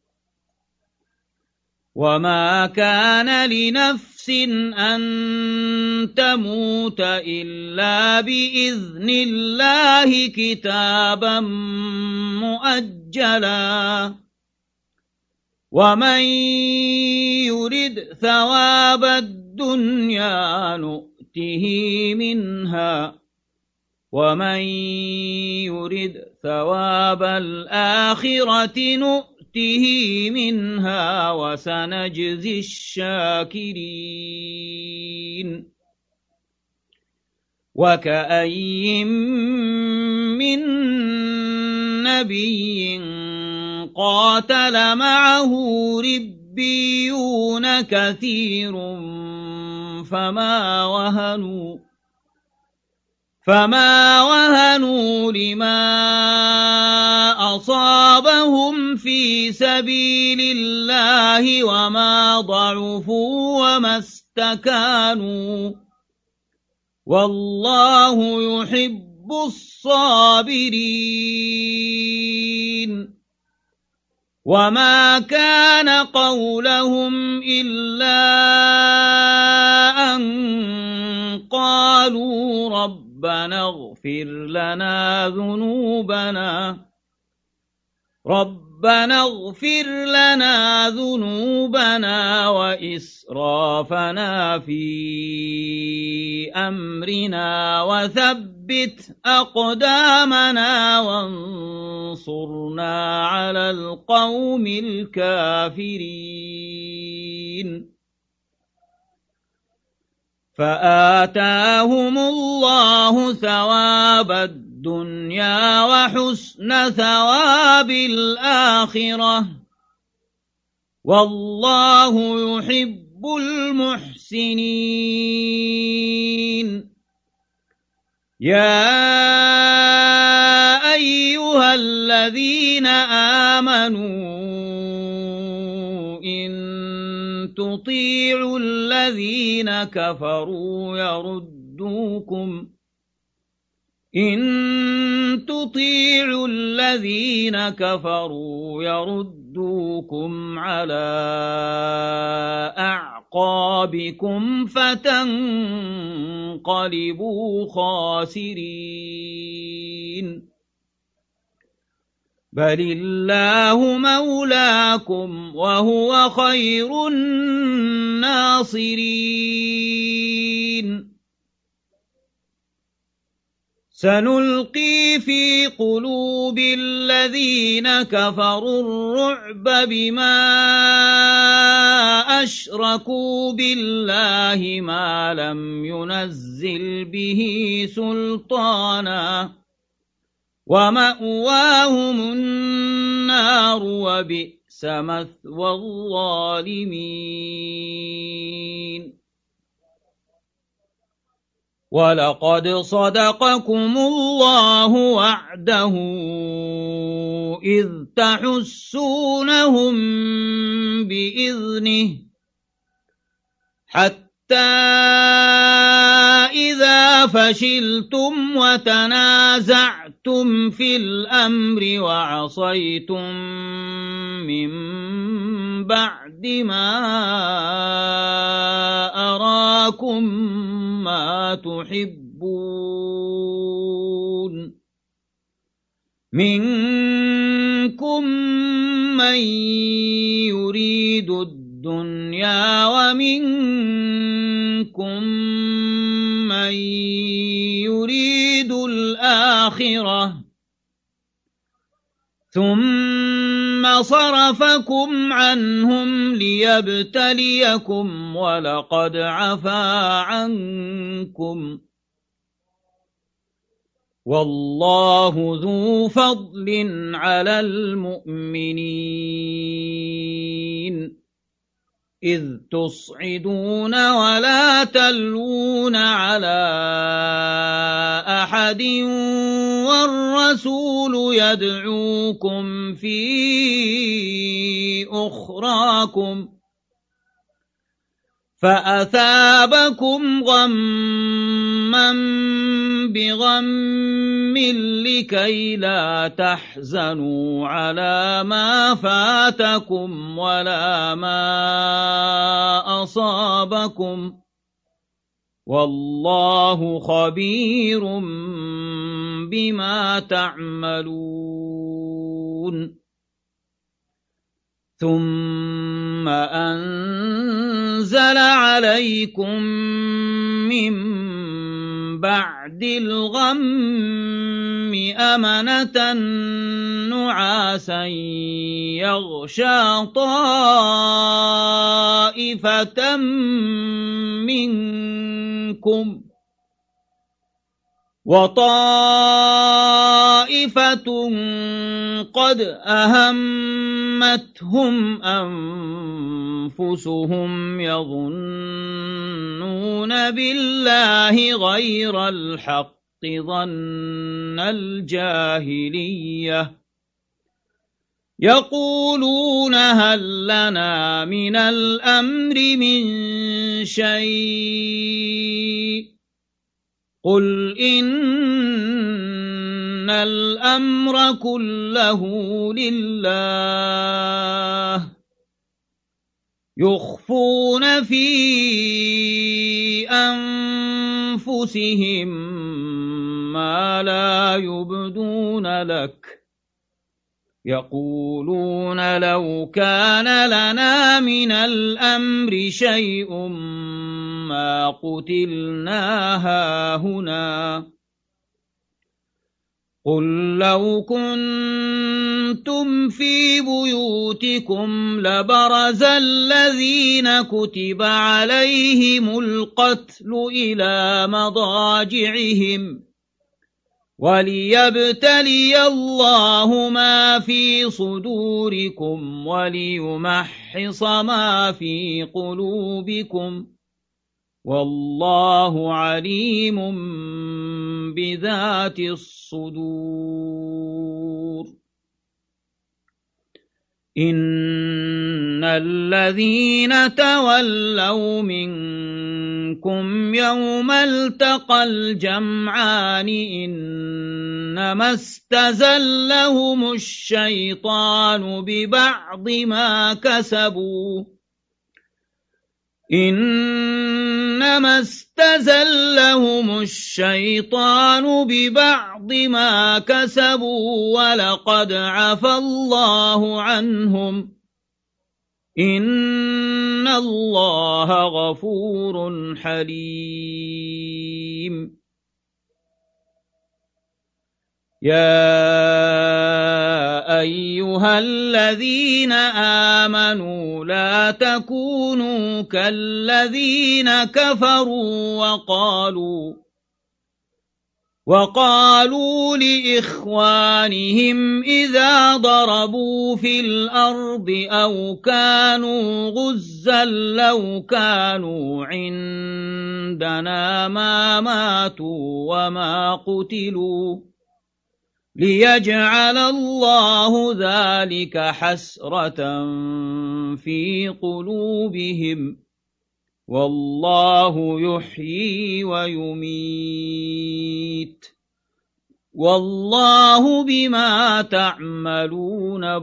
وما كان لنفس أن تموت إلا بإذن الله كتابا مؤجلا ومن يرد ثواب الدنيا نؤته منها ومن يرد ثواب الآخرة نؤته منها وسنجزي الشاكرين وكأي من نبي قاتل معه ربيون كثير فما وهنوا فما وهنوا لما أصابهم في سبيل الله وما ضعفوا وما استكانوا والله يحب الصابرين وما كان قولهم إلا أن قالوا ربنا اغفر لنا ذنوبنا ربنا اغفر لنا ذنوبنا وإسرافنا في أمرنا وثبت أقدامنا وانصرنا على القوم الكافرين فآتاهم الله ثواب الدنيا وحسن ثواب الآخرة والله يحب المحسنين يا أيها الذين آمنوا إن تطيعوا الذين كفروا يردوكم إن تطيعوا الذين كفروا يردوكم على أعقابكم فتنقلبوا خاسرين بل الله مولاكم وهو خير الناصرين سنلقي في قلوب الذين كفروا الرعب بما أشركوا بالله ما لم ينزل به سلطانا ومأواهم النار وبئس مثوى الظالمين ولقد صدقكم الله وعده إذ تحسونهم بإذنه حتى إذا فشلتم وتنازعتم في الأمر وعصيتم من بعد ما أراكم ما تحبون منكم من يريد الدنيا ومنكم منكم من يريد الآخرة ثم صرفكم عنهم ليبتليكم ولقد عفا عنكم والله ذو فضل على المؤمنين إذ تصعدون ولا تلوون على أحد والرسول يدعوكم في أخراكم فأثابكم غما بغم لكي لا تحزنوا على ما فاتكم ولا ما أصابكم والله خبير بما تعملون ثم أنزل عليكم من بعد الغم أمنة نعاسا يغشى طائفة منكم وطائفة قد أهمتهم أنفسهم يظنون بالله غير الحق ظن الجاهلية يقولون هل لنا من الأمر من شيء قل إن الأمر كله لله يخفون في أنفسهم ما لا يبدون لك يقولون لو كان لنا من الأمر شيء ما قتلنا هاهنا قل لو كنتم في بيوتكم لبرز الذين كتب عليهم القتل إلى مضاجعهم وليبتلي الله ما في صدوركم وليمحص ما في قلوبكم والله عليم بذات الصدور إن الذين تولوا منكم يوم التقى الجمعان إنما استزلهم الشيطان ببعض ما كسبوا إنما استزلهم الشيطان ببعض ما كسبوا ولقد عفى الله عنهم إن الله غفور حليم يا أيها الذين آمنوا لا تكونوا كالذين كفروا وقالوا وقالوا لإخوانهم إذا ضربوا في الأرض أو كانوا غزا لو كانوا عندنا ما ماتوا وما قتلوا ليجعل الله ذلك حسرة في قلوبهم والله يحيي ويميت والله بما تعملون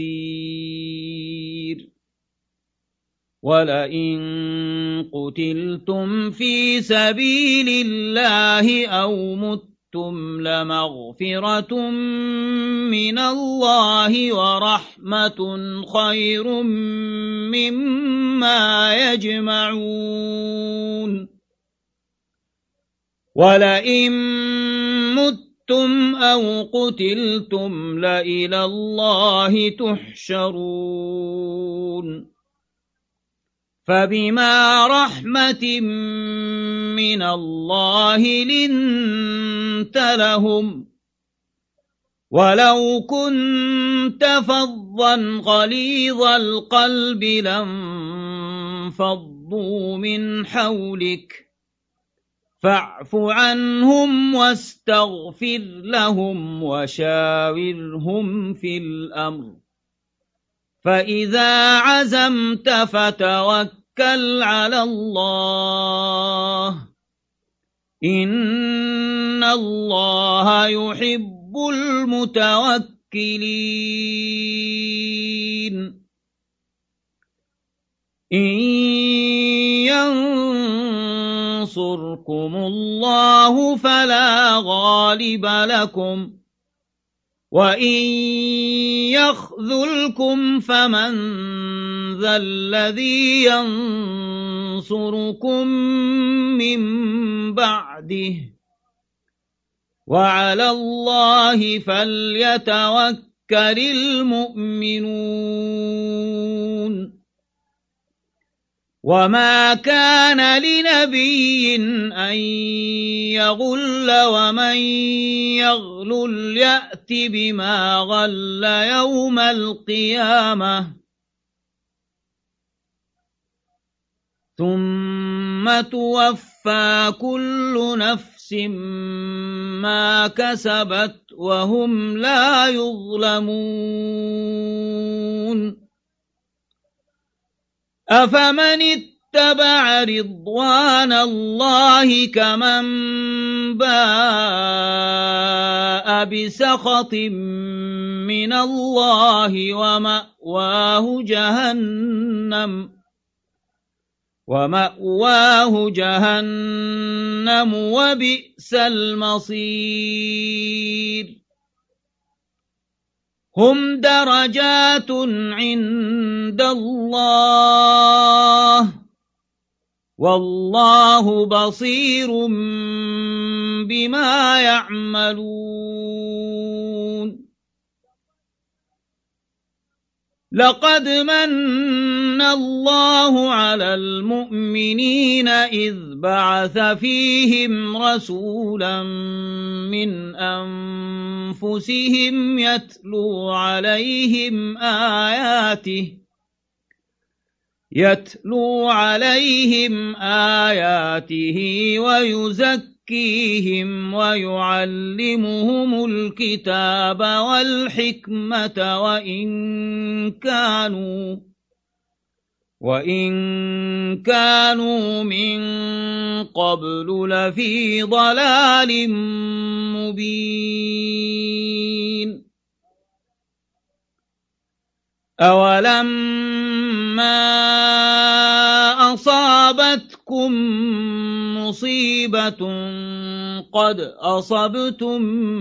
بصير ولئن قتلتم في سبيل الله أو متم متم لمغفرة من الله ورحمة خير مما يجمعون ولئن متم أو قتلتم لإلى الله تحشرون فبما رحمة من الله لنت لهم ولو كنت فظا غليظ القلب لانفضوا من حولك فاعف عنهم واستغفر لهم وشاورهم في الأمر فإذا عزمت فتوكل على الله إن الله يحب المتوكلين إن ينصركم الله فلا غالب لكم وإن يخذلكم فمن ذا الذي ينصركم من بعده وعلى الله فليتوكل المؤمنون وما كان لنبي أن يغل ومن يغلل يأت بما غل يوم القيامة ثم توفى كل نفس ما كسبت وهم لا يظلمون أفمن اتبع رضوان الله كمن باء بسخط من الله ومأواه جهنم ومأواه جهنم وبئس المصير هم درجات عند الله والله بصير بما يعملون لقد من الله على المؤمنين إذ بعث فيهم رسولا من أنفسهم يتلو عليهم آياته يتلو عليهم آياته ويزكيهم ويعلمهم الكتاب والحكمة وإن كانوا وإن كانوا من قبل لفي ضلال مبين أولما أصابتكم مصيبة قد أصبتم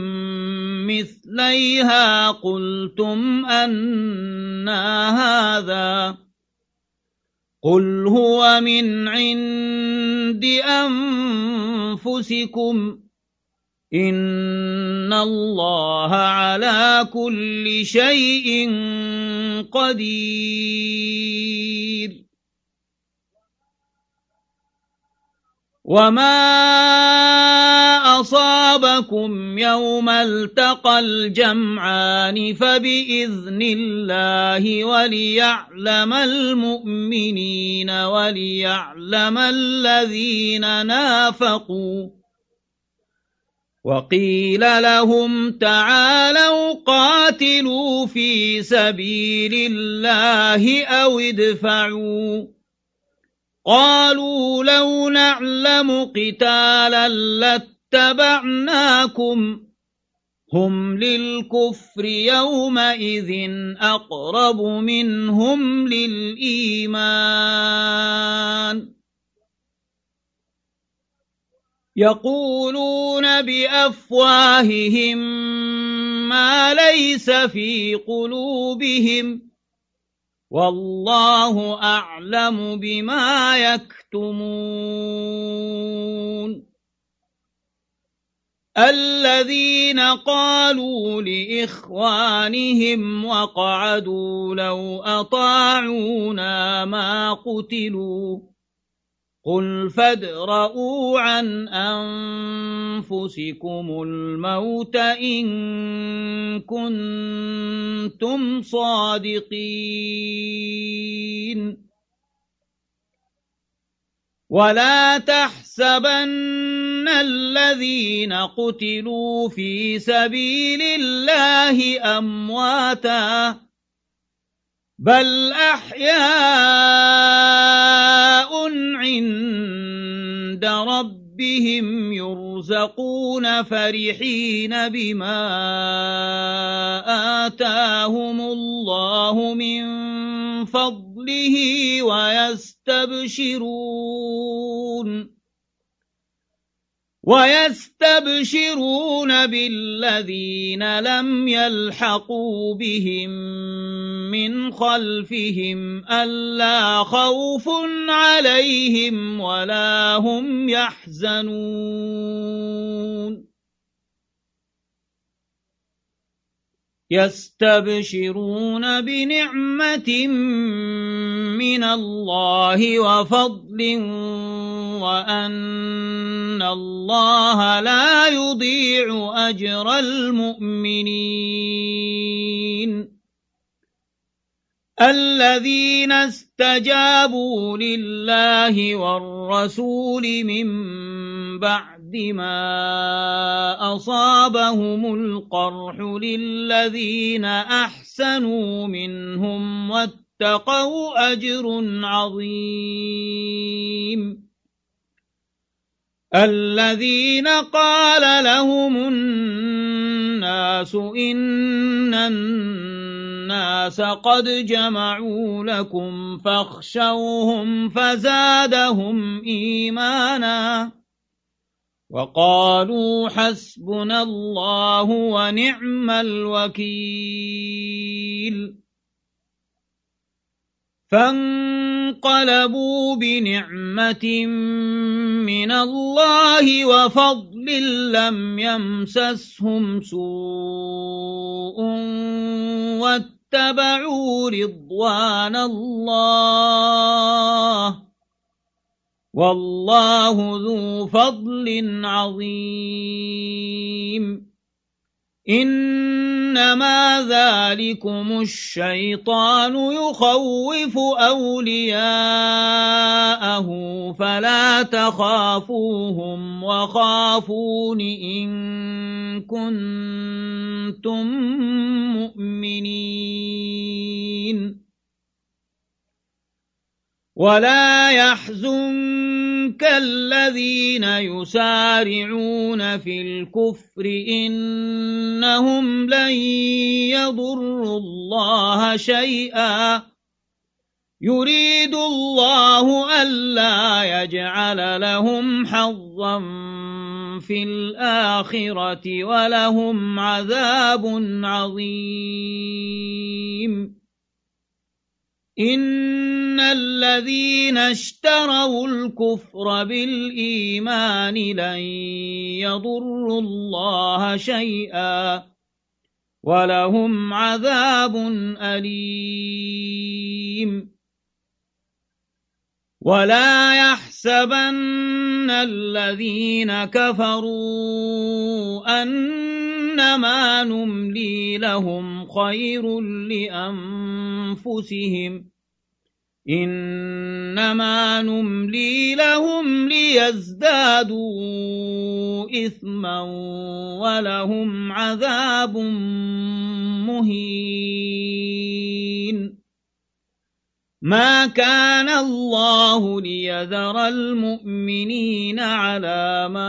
مثليها قلتم أنى هذا قل هو من عند أنفسكم إن الله على كل شيء قدير وما أصابكم يوم التقى الجمعان فبإذن الله وليعلم المؤمنين وليعلم الذين نافقوا وقيل لهم تعالوا قاتلوا في سبيل الله أو ادفعوا قالوا لو نعلم قتالا لاتبعناكم هم للكفر يومئذ أقرب منهم للإيمان يقولون بأفواههم ما ليس في قلوبهم والله أعلم بما يكتمون الذين قالوا لإخوانهم وقعدوا لو أطاعونا ما قتلوا قل فادرءوا عن أنفسكم الموت إن كنتم صادقين ولا تحسبن الذين قتلوا في سبيل الله أمواتا بل أحياء عند ربهم يرزقون فرحين بما آتاهم الله من فضله ويستبشرون ويستبشرون بالذين لم يلحقوا بهم من خلفهم ألا خوف عليهم ولا هم يحزنون يستبشرون بنعمة من الله وفضل وأن الله لا يضيع أجر المؤمنين الذين استجابوا لله والرسول من بعد ما أصابهم القرح للذين أحسنوا منهم واتقوا أجر عظيم الذين قال لهم الناس إن الناس قد جمعوا لكم فاخشوهم فزادهم إيمانا وقالوا حسبنا الله ونعم الوكيل فانقلبوا بنعمة من الله وفضل لم يمسسهم سوء واتبعوا رضوان الله والله ذو فضل عظيم إنما ذلكم الشيطان يخوف أولياءه فلا تخافوهم وخافون إن كنتم مؤمنين ولا يحزنك الذين يسارعون في الكفر إنهم لن يضروا الله شيئا يريد الله ألا يجعل لهم حظا في الآخرة ولهم عذاب عظيم إن الذين اشتروا الكفر بالإيمان لن يضروا الله شيئا ولهم عذاب أليم ولا يحسبن الذين كفروا أنما نملي لهم خير لأنفسهم إنما نملي لهم ليزدادوا إثما ولهم عذاب مهين ما كان الله ليذر المؤمنين على ما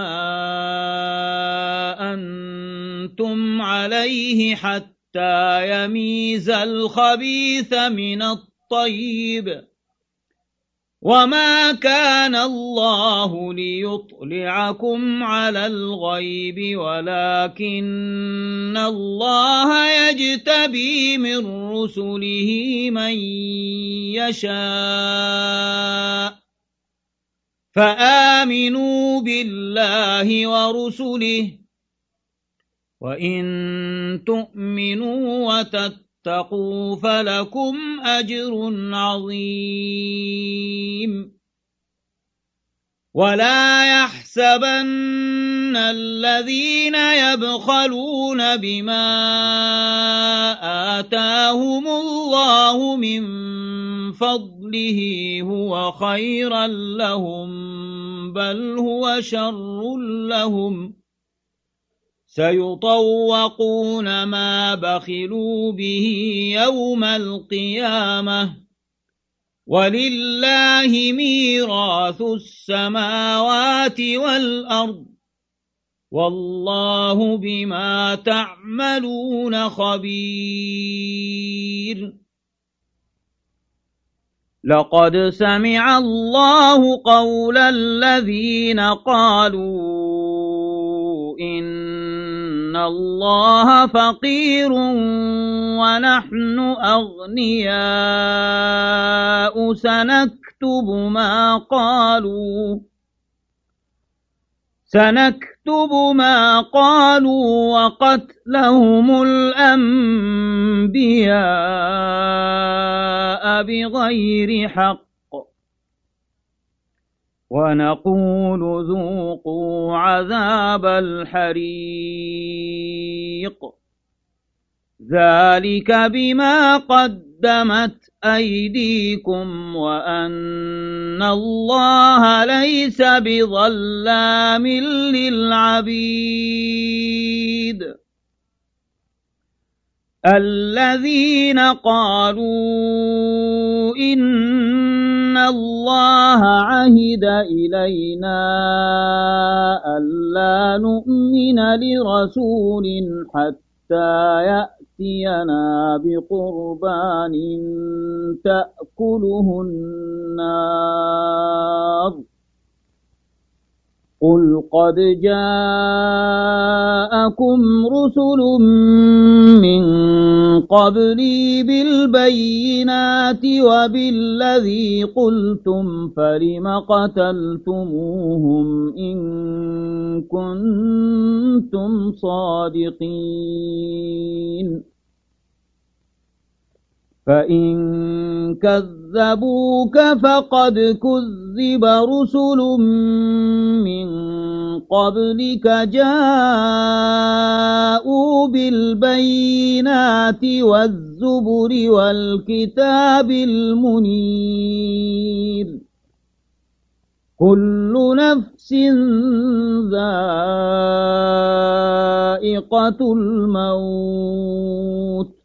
أنتم عليه حتى يميز الخبيث من الطيب وما كان الله ليطلعكم على الغيب ولكن الله يجتبي من رسله من يشاء فآمنوا بالله ورسله وإن تؤمنوا وتتقوا فلكم أجر عظيم ولا يحسبن الذين يبخلون بما آتاهم الله من فضله هو خيرا لهم بل هو شر لهم سيطوقون ما بخلوا به يوم القيامة ولله ميراث السماوات والأرض والله بما تعملون خبير لقد سمع الله قول الذين قالوا إن الله فقير ونحن أغنياء سنكتب ما قالوا سنكتب ما قالوا وقتلهم الأنبياء بغير حق ونقول ذوقوا عذاب الحريق ذلك بما قدمت أيديكم وأن الله ليس بظلام للعبيد الذين قالوا إن الله عهد إلينا ألا نؤمن لرسول حتى يأتينا بقربان تأكله النار قل قد جاءكم رسل من قبلي بالبينات وبالذي قلتم فلم قتلتموهم إن كنتم صادقين فإن كذبوك فقد كذب رسل من قبلك جاءوا بالبينات والزبر والكتاب المنير كل نفس ذائقة الموت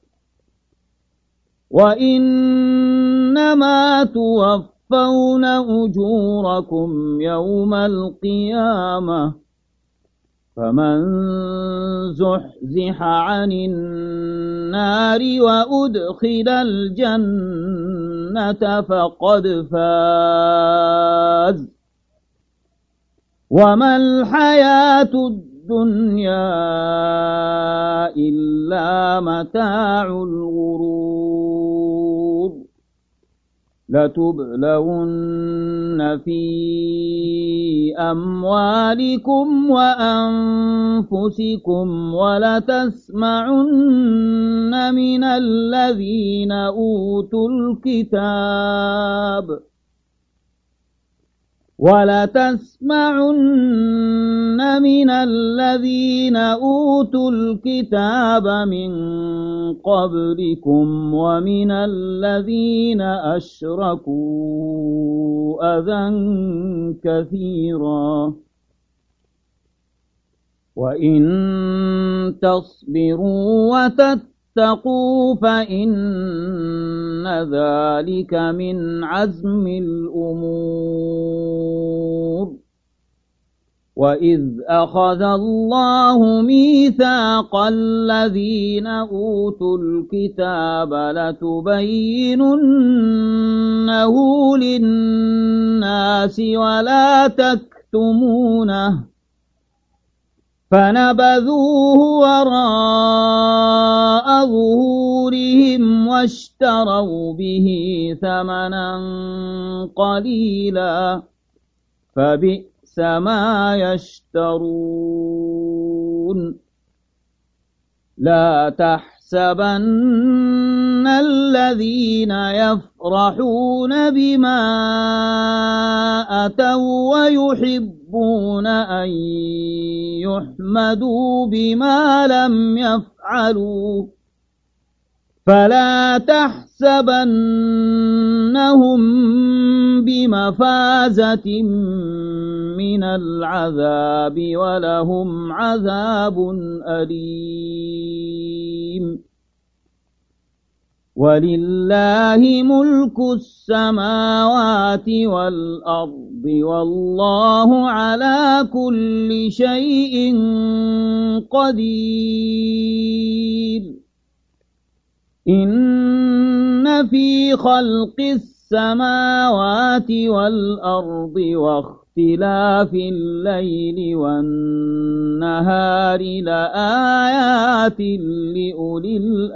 وإنما توفون أجوركم يوم القيامة فمن زحزح عن النار وأدخل الجنة فقد فاز وما الحياة الدنيا إلا متاع الغرور لتبلون في أموالكم وأنفسكم ولتسمعن من الذين أوتوا الكتاب ولتسمعن من الذين أوتوا الكتاب من قبلكم ومن الذين أشركوا أذى كثيرا وإن تصبروا وتتقوا فإن ذلك من عزم الأمور وَإِذْ أَخَذَ اللَّهُ مِيثَاقَ الَّذِينَ أُوتُوا الْكِتَابَ لَتُبَيِّنُنَّهُ لِلنَّاسِ وَلَا تَكْتُمُونَهُ فَنَبَذُوهُ وَرَاءَ ظُهُورِهِمْ وَاشْتَرَوْا بِهِ ثَمَنًا قَلِيلًا فَبِئْسَ ما يشترون لا تحسبن الذين يفرحون بما أتوا ويحبون أن يحمدوا بما لم يفعلوا فلا تحسبنهم بمفازة من العذاب ولهم عذاب أليم ولله ملك السماوات والأرض والله على كل شيء قدير إن في خلق السماوات والأرض واختلاف الليل والنهار لآيات لأولي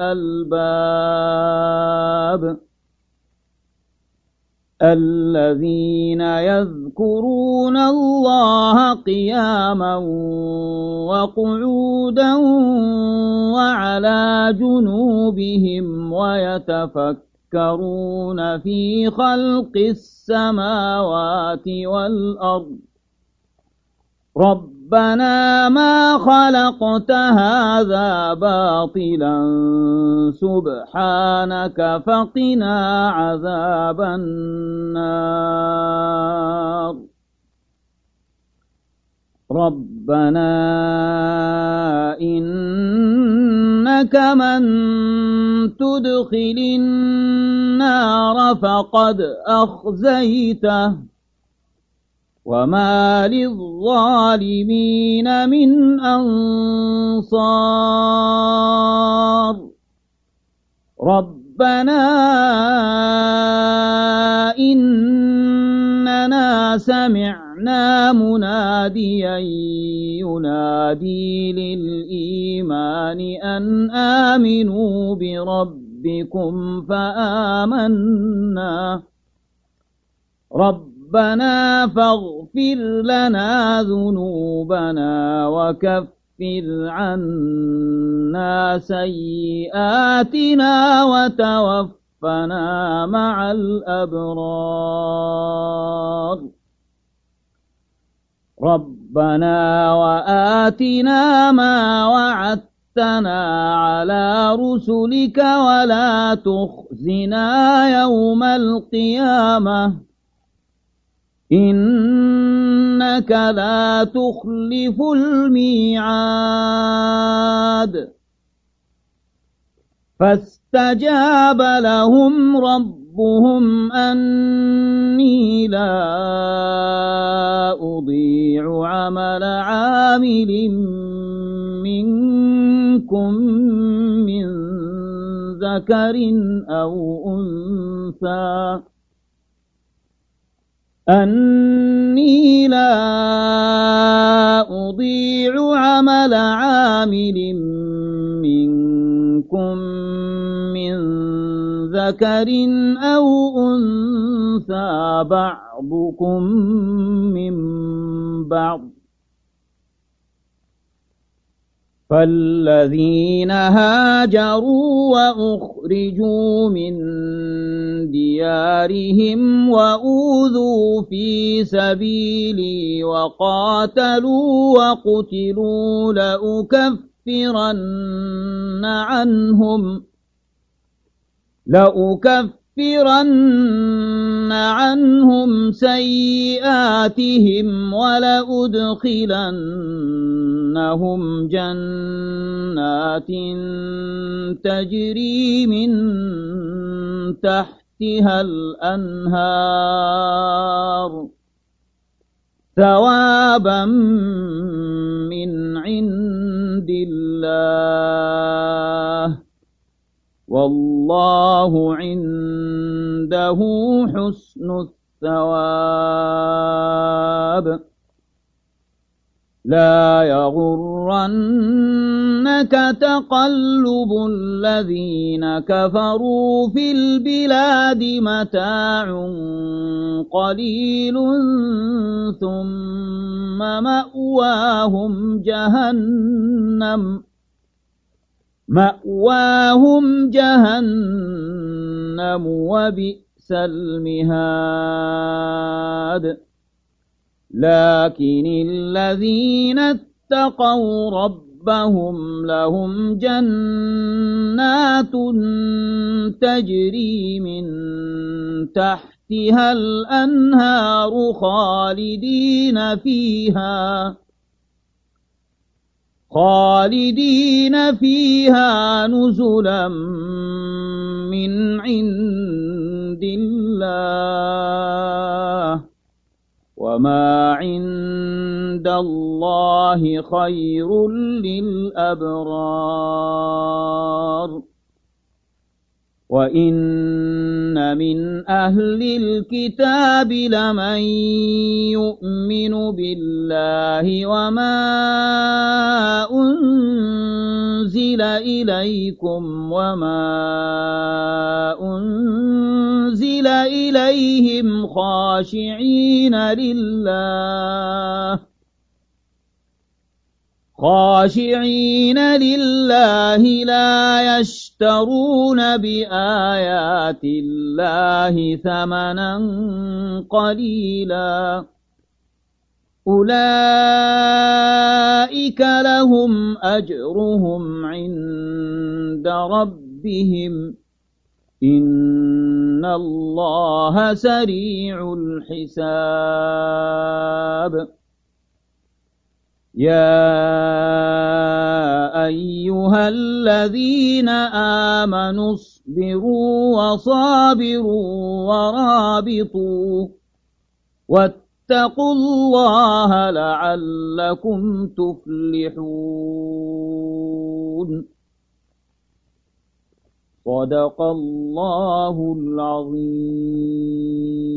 الألباب الذين يذكرون الله قياما وقعودا وعلى جنوبهم ويتفكرون في خلق السماوات والأرض ربنا ما خلقت هذا باطلا سبحانك فقنا عذاب النار ربنا إنك من تدخل النار فقد أخزيته وما للظالمين من أنصار ربنا إننا سمعنا مناديا ينادي للإيمان أن آمنوا بربكم فآمنا رب ربنا فاغفر لنا ذنوبنا وكفر عنا سيئاتنا وتوفنا مع الأبرار ربنا وآتنا ما وعدتنا على رسلك ولا تخزنا يوم القيامة إنك لا تخلف الميعاد فاستجاب لهم ربهم أني لا أضيع عمل عامل منكم من ذكر أو أنثى أني لا أضيع عمل عامل منكم من ذكر أو أنثى بعضكم من بعض فالذين هاجروا وأخرجوا من ديارهم وأوذوا في سبيلي وقاتلوا وقتلوا لأكفرن عنهم لأكفرن عنهم سيئاتهم ولأدخلنهم جنات تجري من تحتها الأنهار ثوابا من عند الله والله عنده حسن الثواب لا يغرنك تقلب الذين كفروا في البلاد متاع قليل ثم مأواهم جهنم مأواهم جهنم وبئس المهاد لكن الذين اتقوا ربهم لهم جنات تجري من تحتها الأنهار خالدين فيها خالدين فيها نزلا من عند الله وما عند الله خير للأبرار وإن من أهل الكتاب لمن يؤمن بالله وما أنزل إليكم وما أنزل إليهم خاشعين لله خاشعين لله لا يشترون بآيات الله ثمنا قليلا أولئك لهم أجرهم عند ربهم إن الله سريع الحساب يا أيها الذين آمنوا اصبروا وصابروا ورابطوا واتقوا الله لعلكم تفلحون صدق الله العظيم.